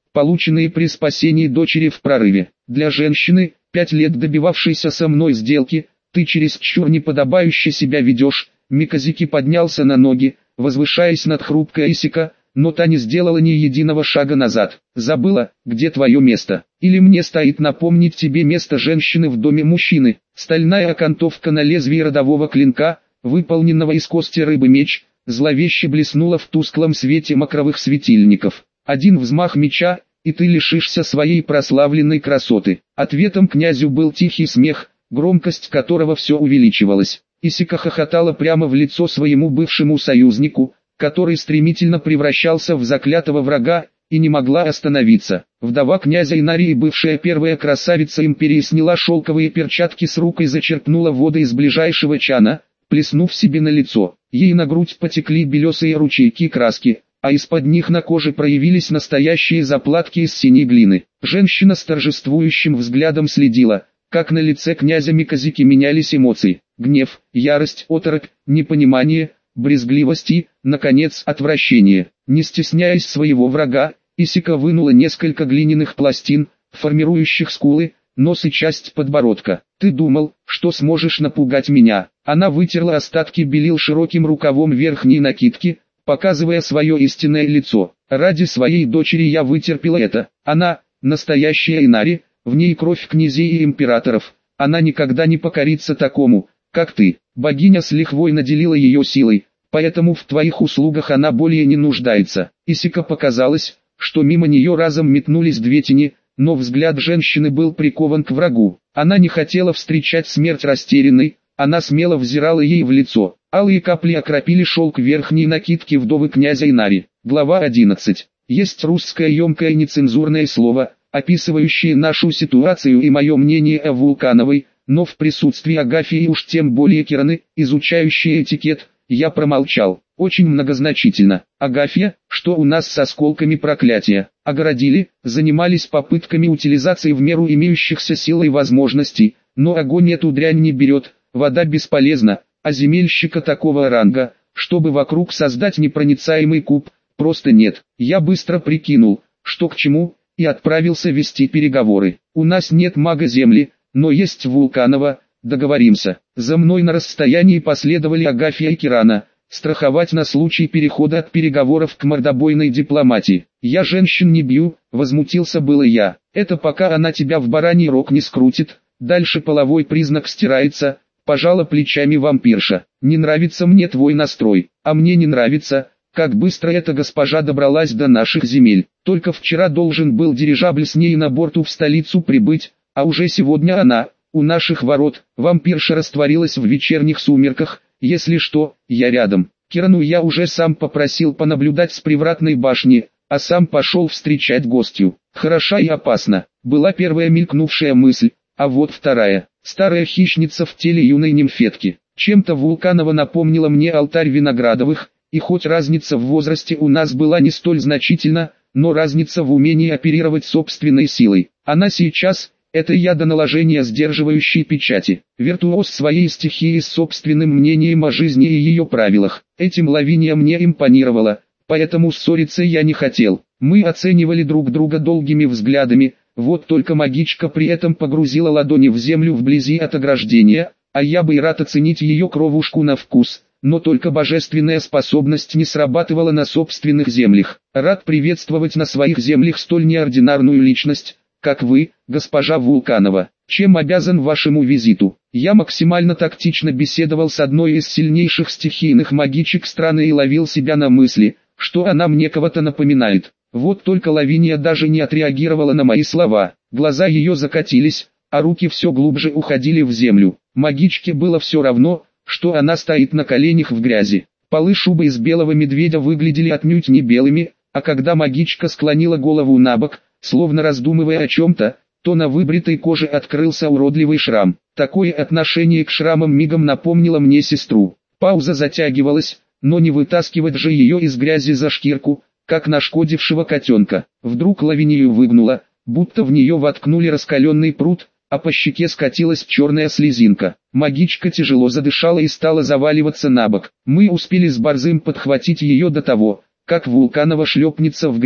полученные при спасении дочери в прорыве. Для женщины, пять лет добивавшейся со мной сделки, ты чересчур неподобающе себя ведешь. Миказики поднялся на ноги, возвышаясь над хрупкой Исика, но та не сделала ни единого шага назад. Забыла, где твое место? Или мне стоит напомнить тебе место женщины в доме мужчины? Стальная окантовка на лезвии родового клинка, выполненного из кости рыбы меч, зловеще блеснула в тусклом свете макровых светильников. Один взмах меча, и ты лишишься своей прославленной красоты. Ответом князю был тихий смех, громкость которого все увеличивалась. Исика хохотала прямо в лицо своему бывшему союзнику, который стремительно превращался в заклятого врага, и не могла остановиться. Вдова князя Инарии, бывшая первая красавица империи, сняла шелковые перчатки с рук и зачерпнула воды из ближайшего чана, плеснув себе на лицо. Ей на грудь потекли белесые ручейки краски, а из-под них на коже проявились настоящие заплатки из синей глины. Женщина с торжествующим взглядом следила, как на лице князя Миказики менялись эмоции: гнев, ярость, оторопь, непонимание, брезгливость и, наконец, отвращение. Не стесняясь своего врага, Исика вынула несколько глиняных пластин, формирующих скулы, нос и часть подбородка. «Ты думал, что сможешь напугать меня?» Она вытерла остатки белил широким рукавом верхней накидки, показывая свое истинное лицо. «Ради своей дочери я вытерпела это. Она, настоящая Инари, в ней кровь князей и императоров. Она никогда не покорится такому, как ты. Богиня с лихвой наделила ее силой, поэтому в твоих услугах она более не нуждается». Исика показалось, что мимо нее разом метнулись две тени, но взгляд женщины был прикован к врагу. Она не хотела встречать смерть растерянной, она смело взирала ей в лицо. Алые капли окропили шелк верхней накидки вдовы князя Инари. Глава одиннадцать. Есть русское емкое нецензурное слово, описывающее нашу ситуацию и мое мнение о Вулкановой, но в присутствии Агафьи и уж тем более Кираны, изучающей этикет, я промолчал. Очень многозначительно. Агафья, что у нас с осколками проклятия? Огородили, занимались попытками утилизации в меру имеющихся сил и возможностей, но огонь эту дрянь не берет, вода бесполезна, а земельщика такого ранга, чтобы вокруг создать непроницаемый куб, просто нет. Я быстро прикинул, что к чему, и отправился вести переговоры. У нас нет мага земли, но есть Вулканова, договоримся. За мной на расстоянии последовали Агафья и Кирана, страховать на случай перехода от переговоров к мордобойной дипломатии. «Я женщин не бью», — возмутился было я. «Это пока она тебя в бараний рог не скрутит, дальше половой признак стирается», — пожала плечами вампирша. «Не нравится мне твой настрой, а мне не нравится, как быстро эта госпожа добралась до наших земель. Только вчера должен был дирижабль с ней на борту в столицу прибыть, а уже сегодня она у наших ворот». Вампирша растворилась в вечерних сумерках. «Если что, я рядом. Кирану я уже сам попросил понаблюдать с привратной башни, а сам пошел встречать гостью. Хороша и опасна», была первая мелькнувшая мысль, а вот вторая. Старая хищница в теле юной нимфетки. Чем-то Вулканова напомнила мне алтарь Виноградовых, и хоть разница в возрасте у нас была не столь значительна, но разница в умении оперировать собственной силой. Она сейчас... Это я до наложения сдерживающей печати. Виртуоз своей стихии с собственным мнением о жизни и ее правилах. Этим Лавиния мне импонировала, поэтому ссориться я не хотел. Мы оценивали друг друга долгими взглядами, вот только магичка при этом погрузила ладони в землю вблизи от ограждения, а я бы и рад оценить ее кровушку на вкус, но только божественная способность не срабатывала на собственных землях. Рад приветствовать на своих землях столь неординарную личность, как вы, госпожа Вулканова. Чем обязан вашему визиту? Я максимально тактично беседовал с одной из сильнейших стихийных магичек страны и ловил себя на мысли, что она мне кого-то напоминает. Вот только Лавиния даже не отреагировала на мои слова. Глаза ее закатились, а руки все глубже уходили в землю. Магичке было все равно, что она стоит на коленях в грязи. Полы шубы из белого медведя выглядели отнюдь не белыми, а когда магичка склонила голову набок, словно раздумывая о чем-то, то на выбритой коже открылся уродливый шрам. Такое отношение к шрамам мигом напомнило мне сестру. Пауза затягивалась, но не вытаскивать же ее из грязи за шкирку, как нашкодившего котенка. Вдруг Лавинию выгнуло, будто в нее воткнули раскаленный прут, а по щеке скатилась черная слезинка. Магичка тяжело задышала и стала заваливаться на бок. Мы успели с Борзым подхватить ее до того, как Вулканова шлепнется в грязь.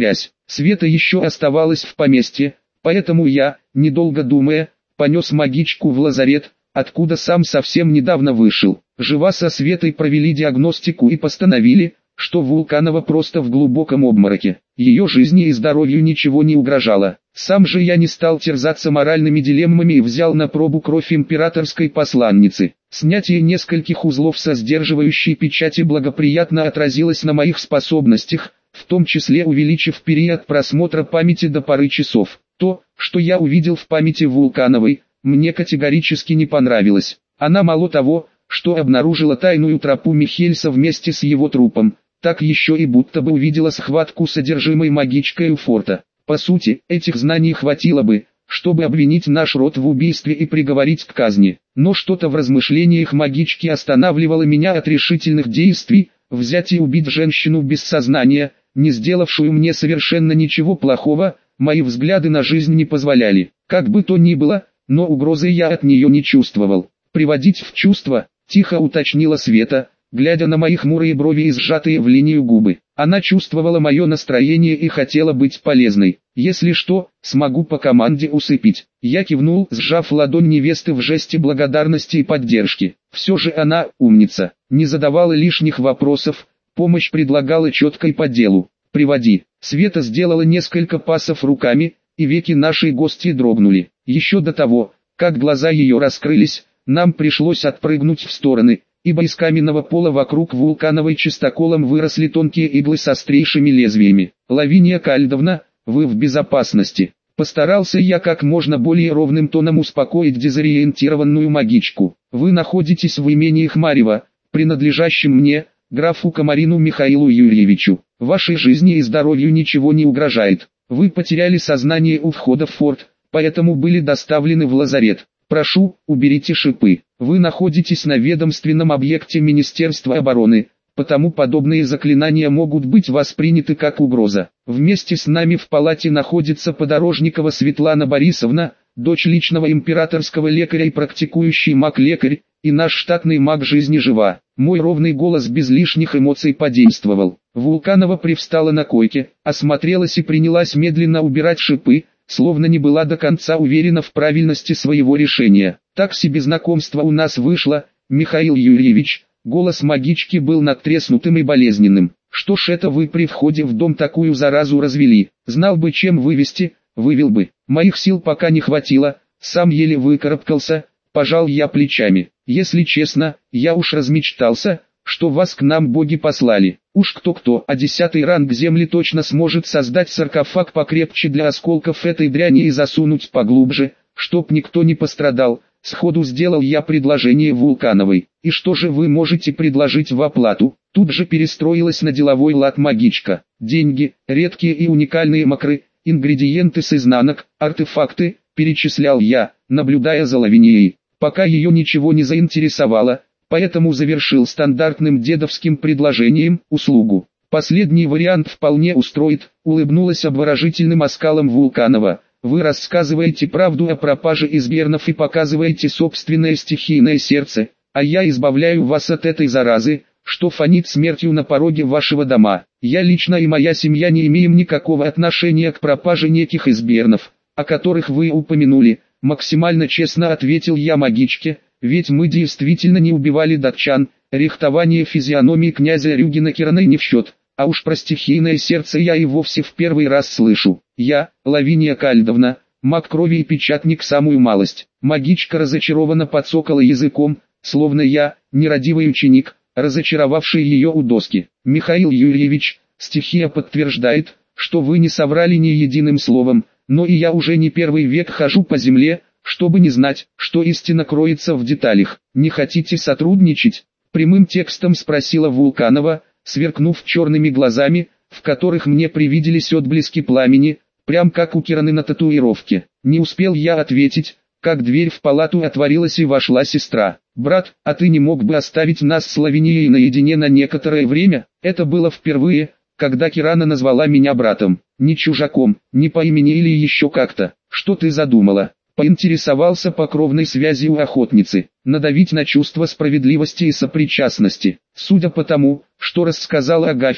Света еще оставалась в поместье, поэтому я, недолго думая, понес магичку в лазарет, откуда сам совсем недавно вышел. Жива со Светой провели диагностику и постановили, что Вулканова просто в глубоком обмороке. Ее жизни и здоровью ничего не угрожало. Сам же я не стал терзаться моральными дилеммами и взял на пробу кровь императорской посланницы. Снятие нескольких узлов со сдерживающей печати благоприятно отразилось на моих способностях, в том числе увеличив период просмотра памяти до пары часов. То, что я увидел в памяти Вулкановой, мне категорически не понравилось. Она мало того, что обнаружила тайную тропу Михельса вместе с его трупом, так еще и будто бы увидела схватку содержимой магичкой у форта. По сути, этих знаний хватило бы, чтобы обвинить наш род в убийстве и приговорить к казни. Но что-то в размышлениях магички останавливало меня от решительных действий, взять и убить женщину без сознания, не сделавшую мне совершенно ничего плохого, мои взгляды на жизнь не позволяли. Как бы то ни было, но угрозы я от нее не чувствовал. «Приводить в чувство?» — тихо уточнила Света, глядя на мои хмурые брови и сжатые в линию губы. Она чувствовала мое настроение и хотела быть полезной. «Если что, смогу по команде усыпить». Я кивнул, сжав ладонь невесты в жесте благодарности и поддержки. Все же она, умница, не задавала лишних вопросов, помощь предлагала четко и по делу. «Приводи». Света сделала несколько пасов руками, и веки нашей гости дрогнули. Еще до того, как глаза ее раскрылись, нам пришлось отпрыгнуть в стороны, ибо из каменного пола вокруг Вулкановой чистоколом выросли тонкие иглы с острейшими лезвиями. «Лавиния Кальдовна, вы в безопасности». Постарался я как можно более ровным тоном успокоить дезориентированную магичку. «Вы находитесь в имении Хмарева, принадлежащем мне, графу Комарину Михаилу Юрьевичу. Вашей жизни и здоровью ничего не угрожает. Вы потеряли сознание у входа в форт, поэтому были доставлены в лазарет. Прошу, уберите шипы. Вы находитесь на ведомственном объекте Министерства обороны, потому подобные заклинания могут быть восприняты как угроза. Вместе с нами в палате находится Подорожникова Светлана Борисовна, дочь личного императорского лекаря и практикующий маг-лекарь, и наш штатный маг жизни жива». Мой ровный голос без лишних эмоций подействовал. Вулканова привстала на койке, осмотрелась и принялась медленно убирать шипы, словно не была до конца уверена в правильности своего решения. «Так себе знакомство у нас вышло, Михаил Юрьевич». Голос магички был надтреснутым и болезненным. «Что ж это вы при входе в дом такую заразу развели? Знал бы, чем вывести, вывел бы. Моих сил пока не хватило, сам еле выкарабкался». Пожал я плечами. «Если честно, я уж размечтался, что вас к нам боги послали. Уж кто-кто, а десятый ранг земли точно сможет создать саркофаг покрепче для осколков этой дряни и засунуть поглубже, чтоб никто не пострадал». Сходу сделал я предложение Вулкановой. «И что же вы можете предложить в оплату?» Тут же перестроилась на деловой лад магичка. «Деньги, редкие и уникальные макры, ингредиенты с изнанок, артефакты», перечислял я, наблюдая за Лавинией. Пока ее ничего не заинтересовало, поэтому завершил стандартным дедовским предложением услугу. «Последний вариант вполне устроит», улыбнулась обворожительным оскалом Вулканова. «Вы рассказываете правду о пропаже избернов и показываете собственное стихийное сердце, а я избавляю вас от этой заразы, что фонит смертью на пороге вашего дома. Я лично и моя семья не имеем никакого отношения к пропаже неких избернов, о которых вы упомянули», максимально честно ответил я магичке, «ведь мы действительно не убивали датчан, рихтование физиономии князя Рюгина Кирана не в счет, а уж про стихийное сердце я и вовсе в первый раз слышу. Я, Лавиния Кальдовна, маг крови и печатник самую малость». Магичка разочарованно подсокала языком, словно я, нерадивый ученик, разочаровавший ее у доски. «Михаил Юрьевич, стихия подтверждает, что вы не соврали ни единым словом, но и я уже не первый век хожу по земле, чтобы не знать, что истина кроется в деталях. Не хотите сотрудничать?» Прямым текстом спросила Вулканова, сверкнув черными глазами, в которых мне привиделись отблески пламени, прям как у Кираны на татуировке. Не успел я ответить, как дверь в палату отворилась и вошла сестра. «Брат, а ты не мог бы оставить нас с Лавинией наедине на некоторое время?» Это было впервые, когда Кирана назвала меня братом. Не чужаком, не по имени или еще как-то. «Что ты задумала?» Поинтересовался по кровной связи у охотницы. «Надавить на чувство справедливости и сопричастности. Судя по тому, что рассказала Агафья,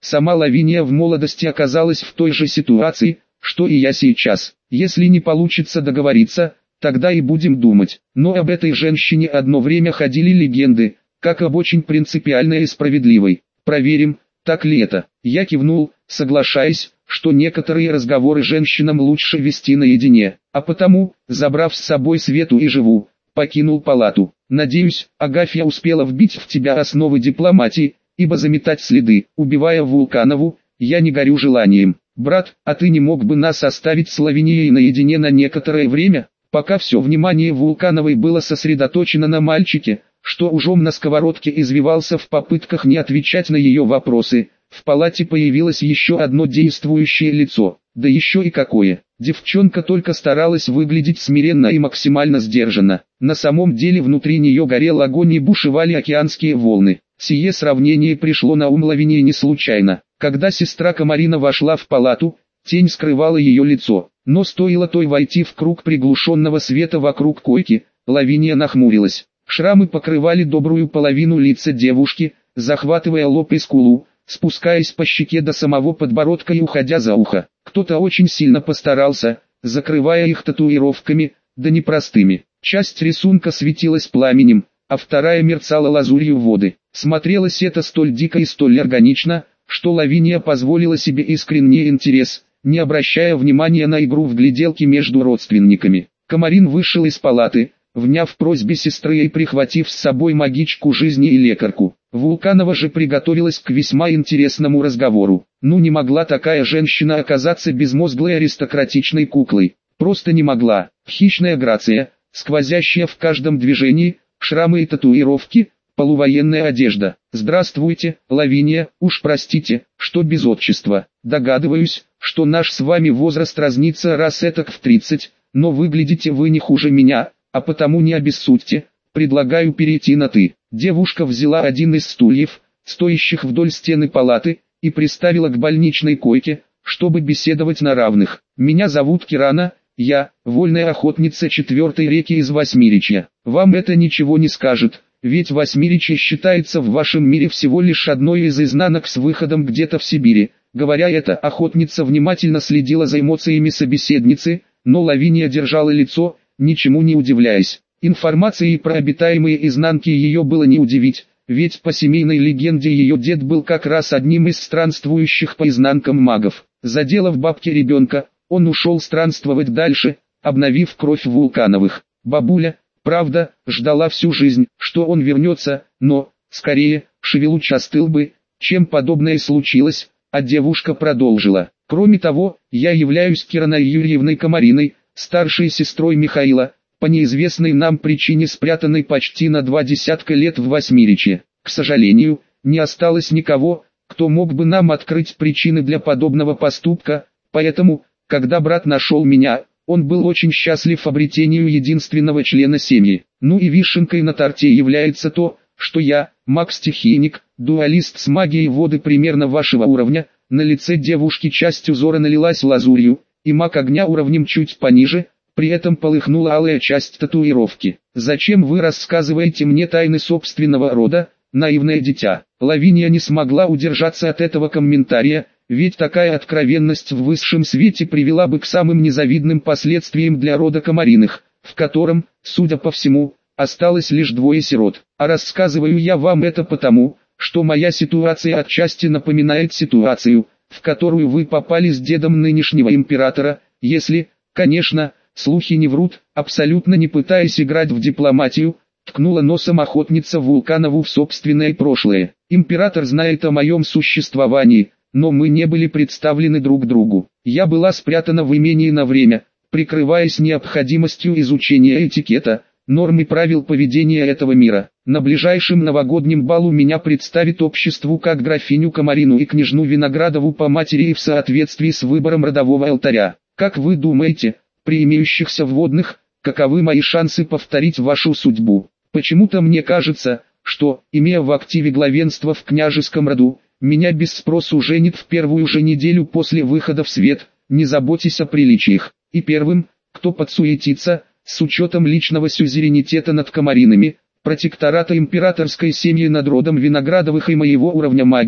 Сама Лавиния в молодости оказалась в той же ситуации, что и я сейчас. Если не получится договориться, тогда и будем думать. Но об этой женщине одно время ходили легенды, как об очень принципиальной и справедливой. Проверим, так ли это. Я кивнул, соглашаясь, что некоторые разговоры женщинам лучше вести наедине, а потому, забрав с собой Свету и Живу, покинул палату. Надеюсь, Агафья успела вбить в тебя основы дипломатии, ибо заметать следы, убивая Вулканову, я не горю желанием. Брат, а ты не мог бы нас оставить с Лавинией наедине на некоторое время, пока все внимание Вулкановой было сосредоточено на мальчике, что ужом на сковородке извивался в попытках не отвечать на ее вопросы. В палате появилось еще одно действующее лицо, да еще и какое. Девчонка только старалась выглядеть смиренно и максимально сдержанно. На самом деле внутри нее горел огонь и бушевали океанские волны. Сие сравнение пришло на ум Лавинии не случайно. Когда сестра Комарина вошла в палату, тень скрывала ее лицо. Но стоило той войти в круг приглушенного света вокруг койки, Лавиния нахмурилась. Шрамы покрывали добрую половину лица девушки, захватывая лоб и скулу, спускаясь по щеке до самого подбородка и уходя за ухо. Кто-то очень сильно постарался, закрывая их татуировками, да непростыми. Часть рисунка светилась пламенем, а вторая мерцала лазурью воды. Смотрелось это столь дико и столь органично, что Лавиния позволила себе искренний интерес, не обращая внимания на игру в гляделки между родственниками. Комарин вышел из палаты, вняв просьбе сестры и прихватив с собой магичку жизни и лекарку. Вулканова же приготовилась к весьма интересному разговору. Ну не могла такая женщина оказаться безмозглой аристократичной куклой. Просто не могла. Хищная грация, сквозящая в каждом движении, шрамы и татуировки, полувоенная одежда. Здравствуйте, Лавиния, уж простите, что без отчества. Догадываюсь, что наш с вами возраст разнится раз этак в тридцать, но выглядите вы не хуже меня, а потому не обессудьте, предлагаю перейти на «ты». Девушка взяла один из стульев, стоящих вдоль стены палаты, и приставила к больничной койке, чтобы беседовать на равных. Меня зовут Кирана, я, вольная охотница четвертой реки из Восьмиречья. Вам это ничего не скажет, ведь Восьмиречье считается в вашем мире всего лишь одной из изнанок с выходом где-то в Сибири. Говоря это, охотница внимательно следила за эмоциями собеседницы, но Лавиния держала лицо, ничему не удивляясь. Информацией про обитаемые изнанки ее было не удивить, ведь по семейной легенде ее дед был как раз одним из странствующих по изнанкам магов. Заделав бабке ребенка, он ушел странствовать дальше, обновив кровь Вулкановых. Бабуля, правда, ждала всю жизнь, что он вернется, но, скорее, Шевелуч остыл бы, чем подобное случилось, а девушка продолжила. Кроме того, я являюсь Кираной Юрьевной Комариной, старшей сестрой Михаила, по неизвестной нам причине спрятанной почти на два десятка лет в Восьмиречье. К сожалению, не осталось никого, кто мог бы нам открыть причины для подобного поступка, поэтому, когда брат нашел меня, он был очень счастлив обретению единственного члена семьи. Ну и вишенкой на торте является то, что я, маг-стихийник, дуалист с магией воды примерно вашего уровня. На лице девушки часть узора налилась лазурью, и маг огня уровнем чуть пониже, при этом полыхнула алая часть татуировки. «Зачем вы рассказываете мне тайны собственного рода, наивное дитя?» Лавиния не смогла удержаться от этого комментария, ведь такая откровенность в высшем свете привела бы к самым незавидным последствиям для рода Комариных, в котором, судя по всему, осталось лишь двое сирот. А рассказываю я вам это потому, что моя ситуация отчасти напоминает ситуацию, в которую вы попали с дедом нынешнего императора, если, конечно, слухи не врут. Абсолютно не пытаясь играть в дипломатию, ткнула носом охотница Вулканову в собственное прошлое. Император знает о моем существовании, но мы не были представлены друг другу. Я была спрятана в имении на время, прикрываясь необходимостью изучения этикета, норм и правил поведения этого мира. На ближайшем новогоднем балу меня представит обществу как графиню Комарину и княжну Виноградову по матери и в соответствии с выбором родового алтаря. Как вы думаете, при имеющихся вводных, каковы мои шансы повторить вашу судьбу? Почему-то мне кажется, что, имея в активе главенство в княжеском роду, меня без спросу женит в первую же неделю после выхода в свет. Не заботьтесь о приличиях. И первым, кто подсуетится, с учетом личного сюзеренитета над Комаринами, протектората императорской семьи над родом Виноградовых и моего уровня магии,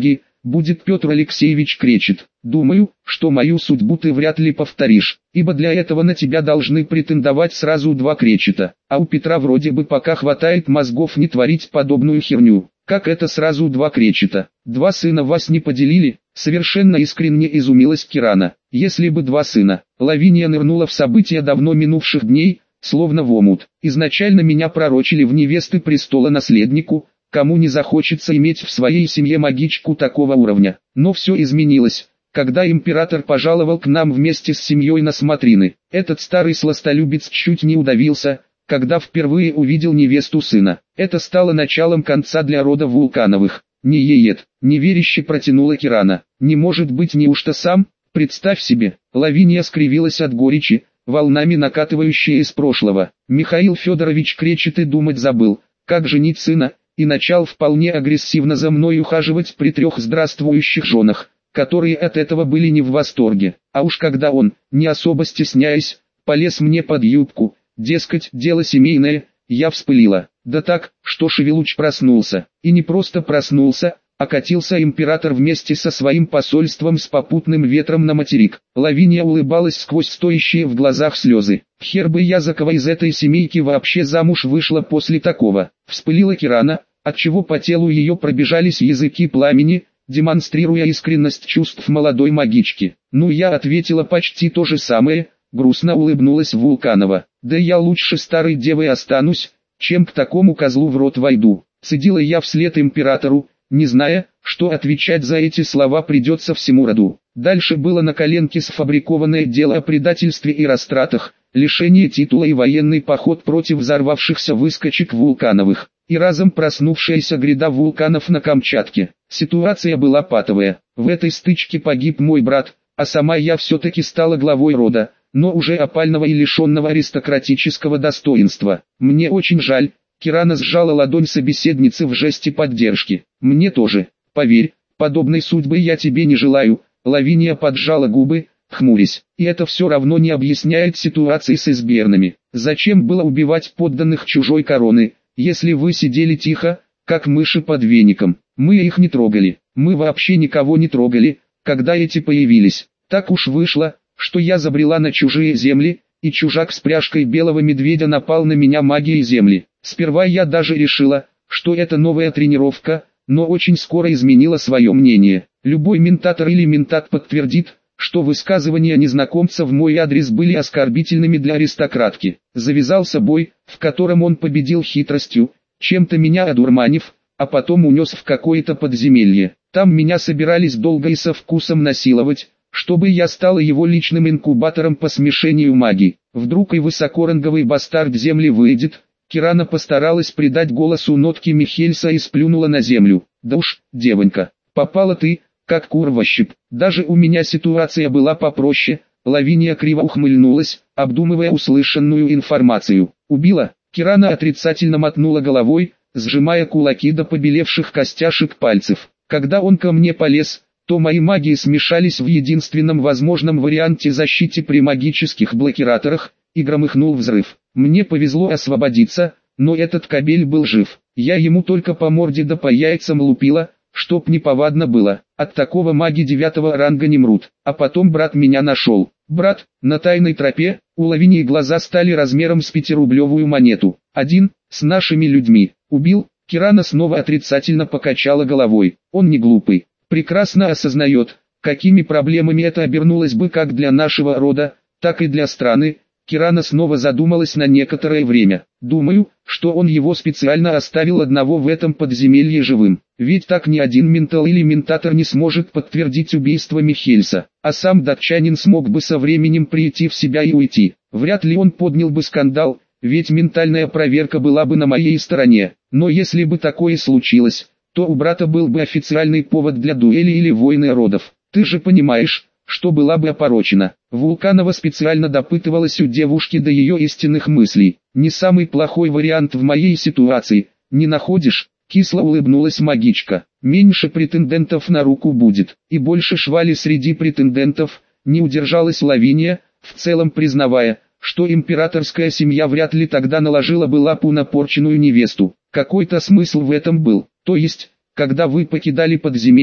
будет Петр Алексеевич Кречет. Думаю, что мою судьбу ты вряд ли повторишь, ибо для этого на тебя должны претендовать сразу два Кречета, а у Петра вроде бы пока хватает мозгов не творить подобную херню. Как это сразу два Кречета? Два сына вас не поделили? Совершенно искренне изумилась Кирана. Если бы два сына. Лавиния нырнула в события давно минувших дней, словно в омут. Изначально меня пророчили в невесты престола наследнику, кому не захочется иметь в своей семье магичку такого уровня. Но все изменилось, когда император пожаловал к нам вместе с семьей на смотрины. Этот старый сластолюбец чуть не удавился, когда впервые увидел невесту сына. Это стало началом конца для рода Вулкановых. Не еет, неверяще протянула Кирана. Не может быть, неужто сам? Представь себе. Лавиния скривилась от горечи, волнами накатывающей из прошлого. Михаил Федорович Кречет и думать забыл, как женить сына, и начал вполне агрессивно за мной ухаживать при трех здравствующих женах, которые от этого были не в восторге. А уж когда он, не особо стесняясь, полез мне под юбку, дескать, дело семейное, я вспылила. Да так, что Шевелуч проснулся. И не просто проснулся, а катился император вместе со своим посольством с попутным ветром на материк. Лавиния улыбалась сквозь стоящие в глазах слезы. Хер бы я за кого из этой семейки вообще замуж вышла после такого. Вспылила Кирана, отчего по телу ее пробежались языки пламени, демонстрируя искренность чувств молодой магички. Ну, я ответила почти то же самое, грустно улыбнулась Вулканова. Да я лучше старой девой останусь, чем к такому козлу в рот войду. Цедила я вслед императору, не зная, что отвечать за эти слова придется всему роду. Дальше было на коленке сфабрикованное дело о предательстве и растратах, лишение титула и военный поход против взорвавшихся выскочек Вулкановых, и разом проснувшаяся гряда вулканов на Камчатке. Ситуация была патовая. В этой стычке погиб мой брат, а сама я все-таки стала главой рода, но уже опального и лишенного аристократического достоинства. Мне очень жаль. Кирана сжала ладонь собеседницы в жесте поддержки. Мне тоже. Поверь, подобной судьбы я тебе не желаю. Лавиния поджала губы, хмурясь. И это все равно не объясняет ситуации с избернами. Зачем было убивать подданных чужой короны, если вы сидели тихо, как мыши под веником? Мы их не трогали. Мы вообще никого не трогали, когда эти появились. Так уж вышло, что я забрела на чужие земли, и чужак с пряжкой белого медведя напал на меня магией земли. Сперва я даже решила, что это новая тренировка, но очень скоро изменила свое мнение. Любой ментатор или ментат подтвердит, что высказывания незнакомца в мой адрес были оскорбительными для аристократки. Завязался бой, в котором он победил хитростью, чем-то меня одурманив, а потом унес в какое-то подземелье. Там меня собирались долго и со вкусом насиловать, чтобы я стала его личным инкубатором по смешению магии. Вдруг и высокоранговый бастард земли выйдет. Кирана постаралась придать голосу нотки Михельса и сплюнула на землю. Да уж, девонька, попала ты, как кур во щип. Даже у меня ситуация была попроще. Лавиния криво ухмыльнулась, обдумывая услышанную информацию. Убила? Кирана отрицательно мотнула головой, сжимая кулаки до побелевших костяшек пальцев. Когда он ко мне полез, то мои магии смешались в единственном возможном варианте защиты при магических блокираторах, и громыхнул взрыв. Мне повезло освободиться, но этот кобель был жив. Я ему только по морде да по яйцам лупила, чтоб неповадно было. От такого маги девятого ранга не мрут. А потом брат меня нашел. Брат, на тайной тропе, у Лавинии глаза стали размером с пятирублевую монету. Один, с нашими людьми. Убил? Кирана снова отрицательно покачала головой. Он не глупый. Прекрасно осознает, какими проблемами это обернулось бы как для нашего рода, так и для страны. Кирана снова задумалась на некоторое время. Думаю, что он его специально оставил одного в этом подземелье живым. Ведь так ни один ментал или ментатор не сможет подтвердить убийство Михельса. А сам датчанин смог бы со временем прийти в себя и уйти. Вряд ли он поднял бы скандал, ведь ментальная проверка была бы на моей стороне. Но если бы такое случилось, то у брата был бы официальный повод для дуэли или войны родов. Ты же понимаешь, что была бы опорочена. Вулканова специально допытывалась у девушки до ее истинных мыслей. Не самый плохой вариант в моей ситуации, не находишь? Кисло улыбнулась магичка. Меньше претендентов на руку будет, и больше швали среди претендентов. Не удержалась Лавиния, в целом признавая, что императорская семья вряд ли тогда наложила бы лапу на порченную невесту. Какой-то смысл в этом был. То есть, когда вы покидали подземелье,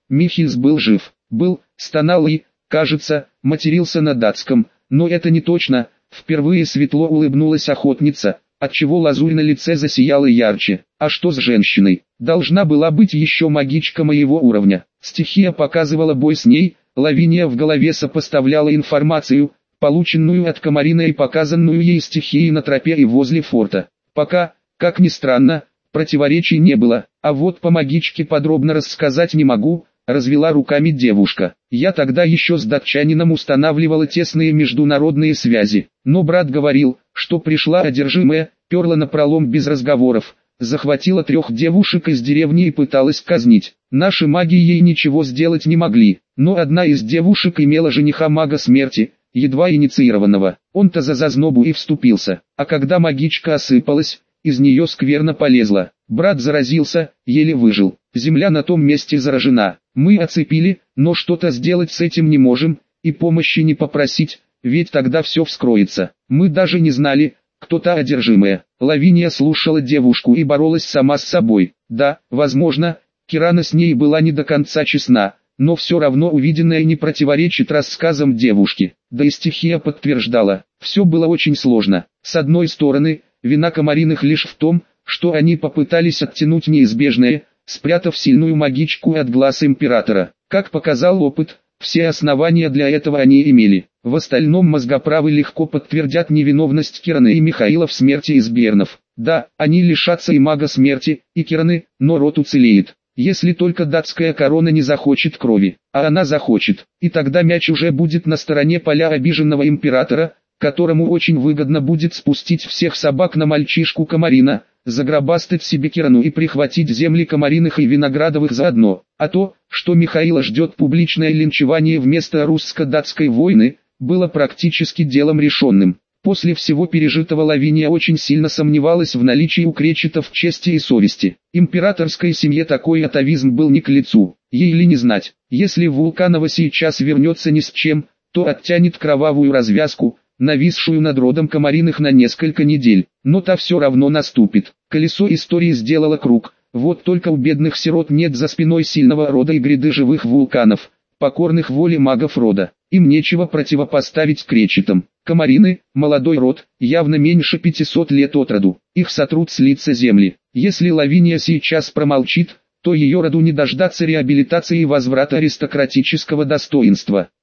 Михельс был жив, был, стонал и, кажется, матерился на датском, но это не точно. Впервые светло улыбнулась охотница, отчего лазурь на лице засияла ярче. А что с женщиной? Должна была быть еще магичка моего уровня. Стихия показывала бой с ней, Лавиния в голове сопоставляла информацию, полученную от Комарина и показанную ей стихией на тропе и возле форта. Пока, как ни странно, противоречий не было, а вот по магичке подробно рассказать не могу, развела руками девушка. Я тогда еще с датчанином устанавливала тесные международные связи, но брат говорил, что пришла одержимая, перла напролом без разговоров, захватила трех девушек из деревни и пыталась казнить. Наши маги ей ничего сделать не могли, но одна из девушек имела жениха мага смерти, едва инициированного. Он-то за зазнобу и вступился, а когда магичка осыпалась, из нее скверно полезла. Брат заразился, еле выжил. Земля на том месте заражена. Мы оцепили, но что-то сделать с этим не можем, и помощи не попросить, ведь тогда все вскроется. Мы даже не знали, кто та одержимая. Лавиния слушала девушку и боролась сама с собой. Да, возможно, Кирана с ней была не до конца честна, но все равно увиденное не противоречит рассказам девушки. Да и стихия подтверждала, все было очень сложно. С одной стороны, вина Комариных лишь в том, что они попытались оттянуть неизбежное, спрятав сильную магичку от глаз императора. Как показал опыт, все основания для этого они имели. В остальном мозгоправы легко подтвердят невиновность Кираны и Михаила в смерти Избернов. Да, они лишатся и мага смерти, и Кираны, но род уцелеет. Если только датская корона не захочет крови, а она захочет, и тогда мяч уже будет на стороне поля обиженного императора, которому очень выгодно будет спустить всех собак на мальчишку Комарина, загробастать себе Кирану и прихватить земли Комариных и Виноградовых заодно. А то, что Михаила ждет публичное линчевание вместо русско-датской войны, было практически делом решенным. После всего пережитого Лавиния очень сильно сомневалась в наличии у кречетов чести и совести. Императорской семье такой атавизм был не к лицу, ей ли не знать. Если Вулканова сейчас вернется ни с чем, то оттянет кровавую развязку, нависшую над родом Комариных на несколько недель, но та все равно наступит. Колесо истории сделало круг, вот только у бедных сирот нет за спиной сильного рода и гряды живых вулканов, покорных воле магов рода. Им нечего противопоставить кречетам. Комарины, молодой род, явно меньше пятисот лет от роду, их сотрут с лица земли. Если Лавиния сейчас промолчит, то ее роду не дождаться реабилитации и возврата аристократического достоинства.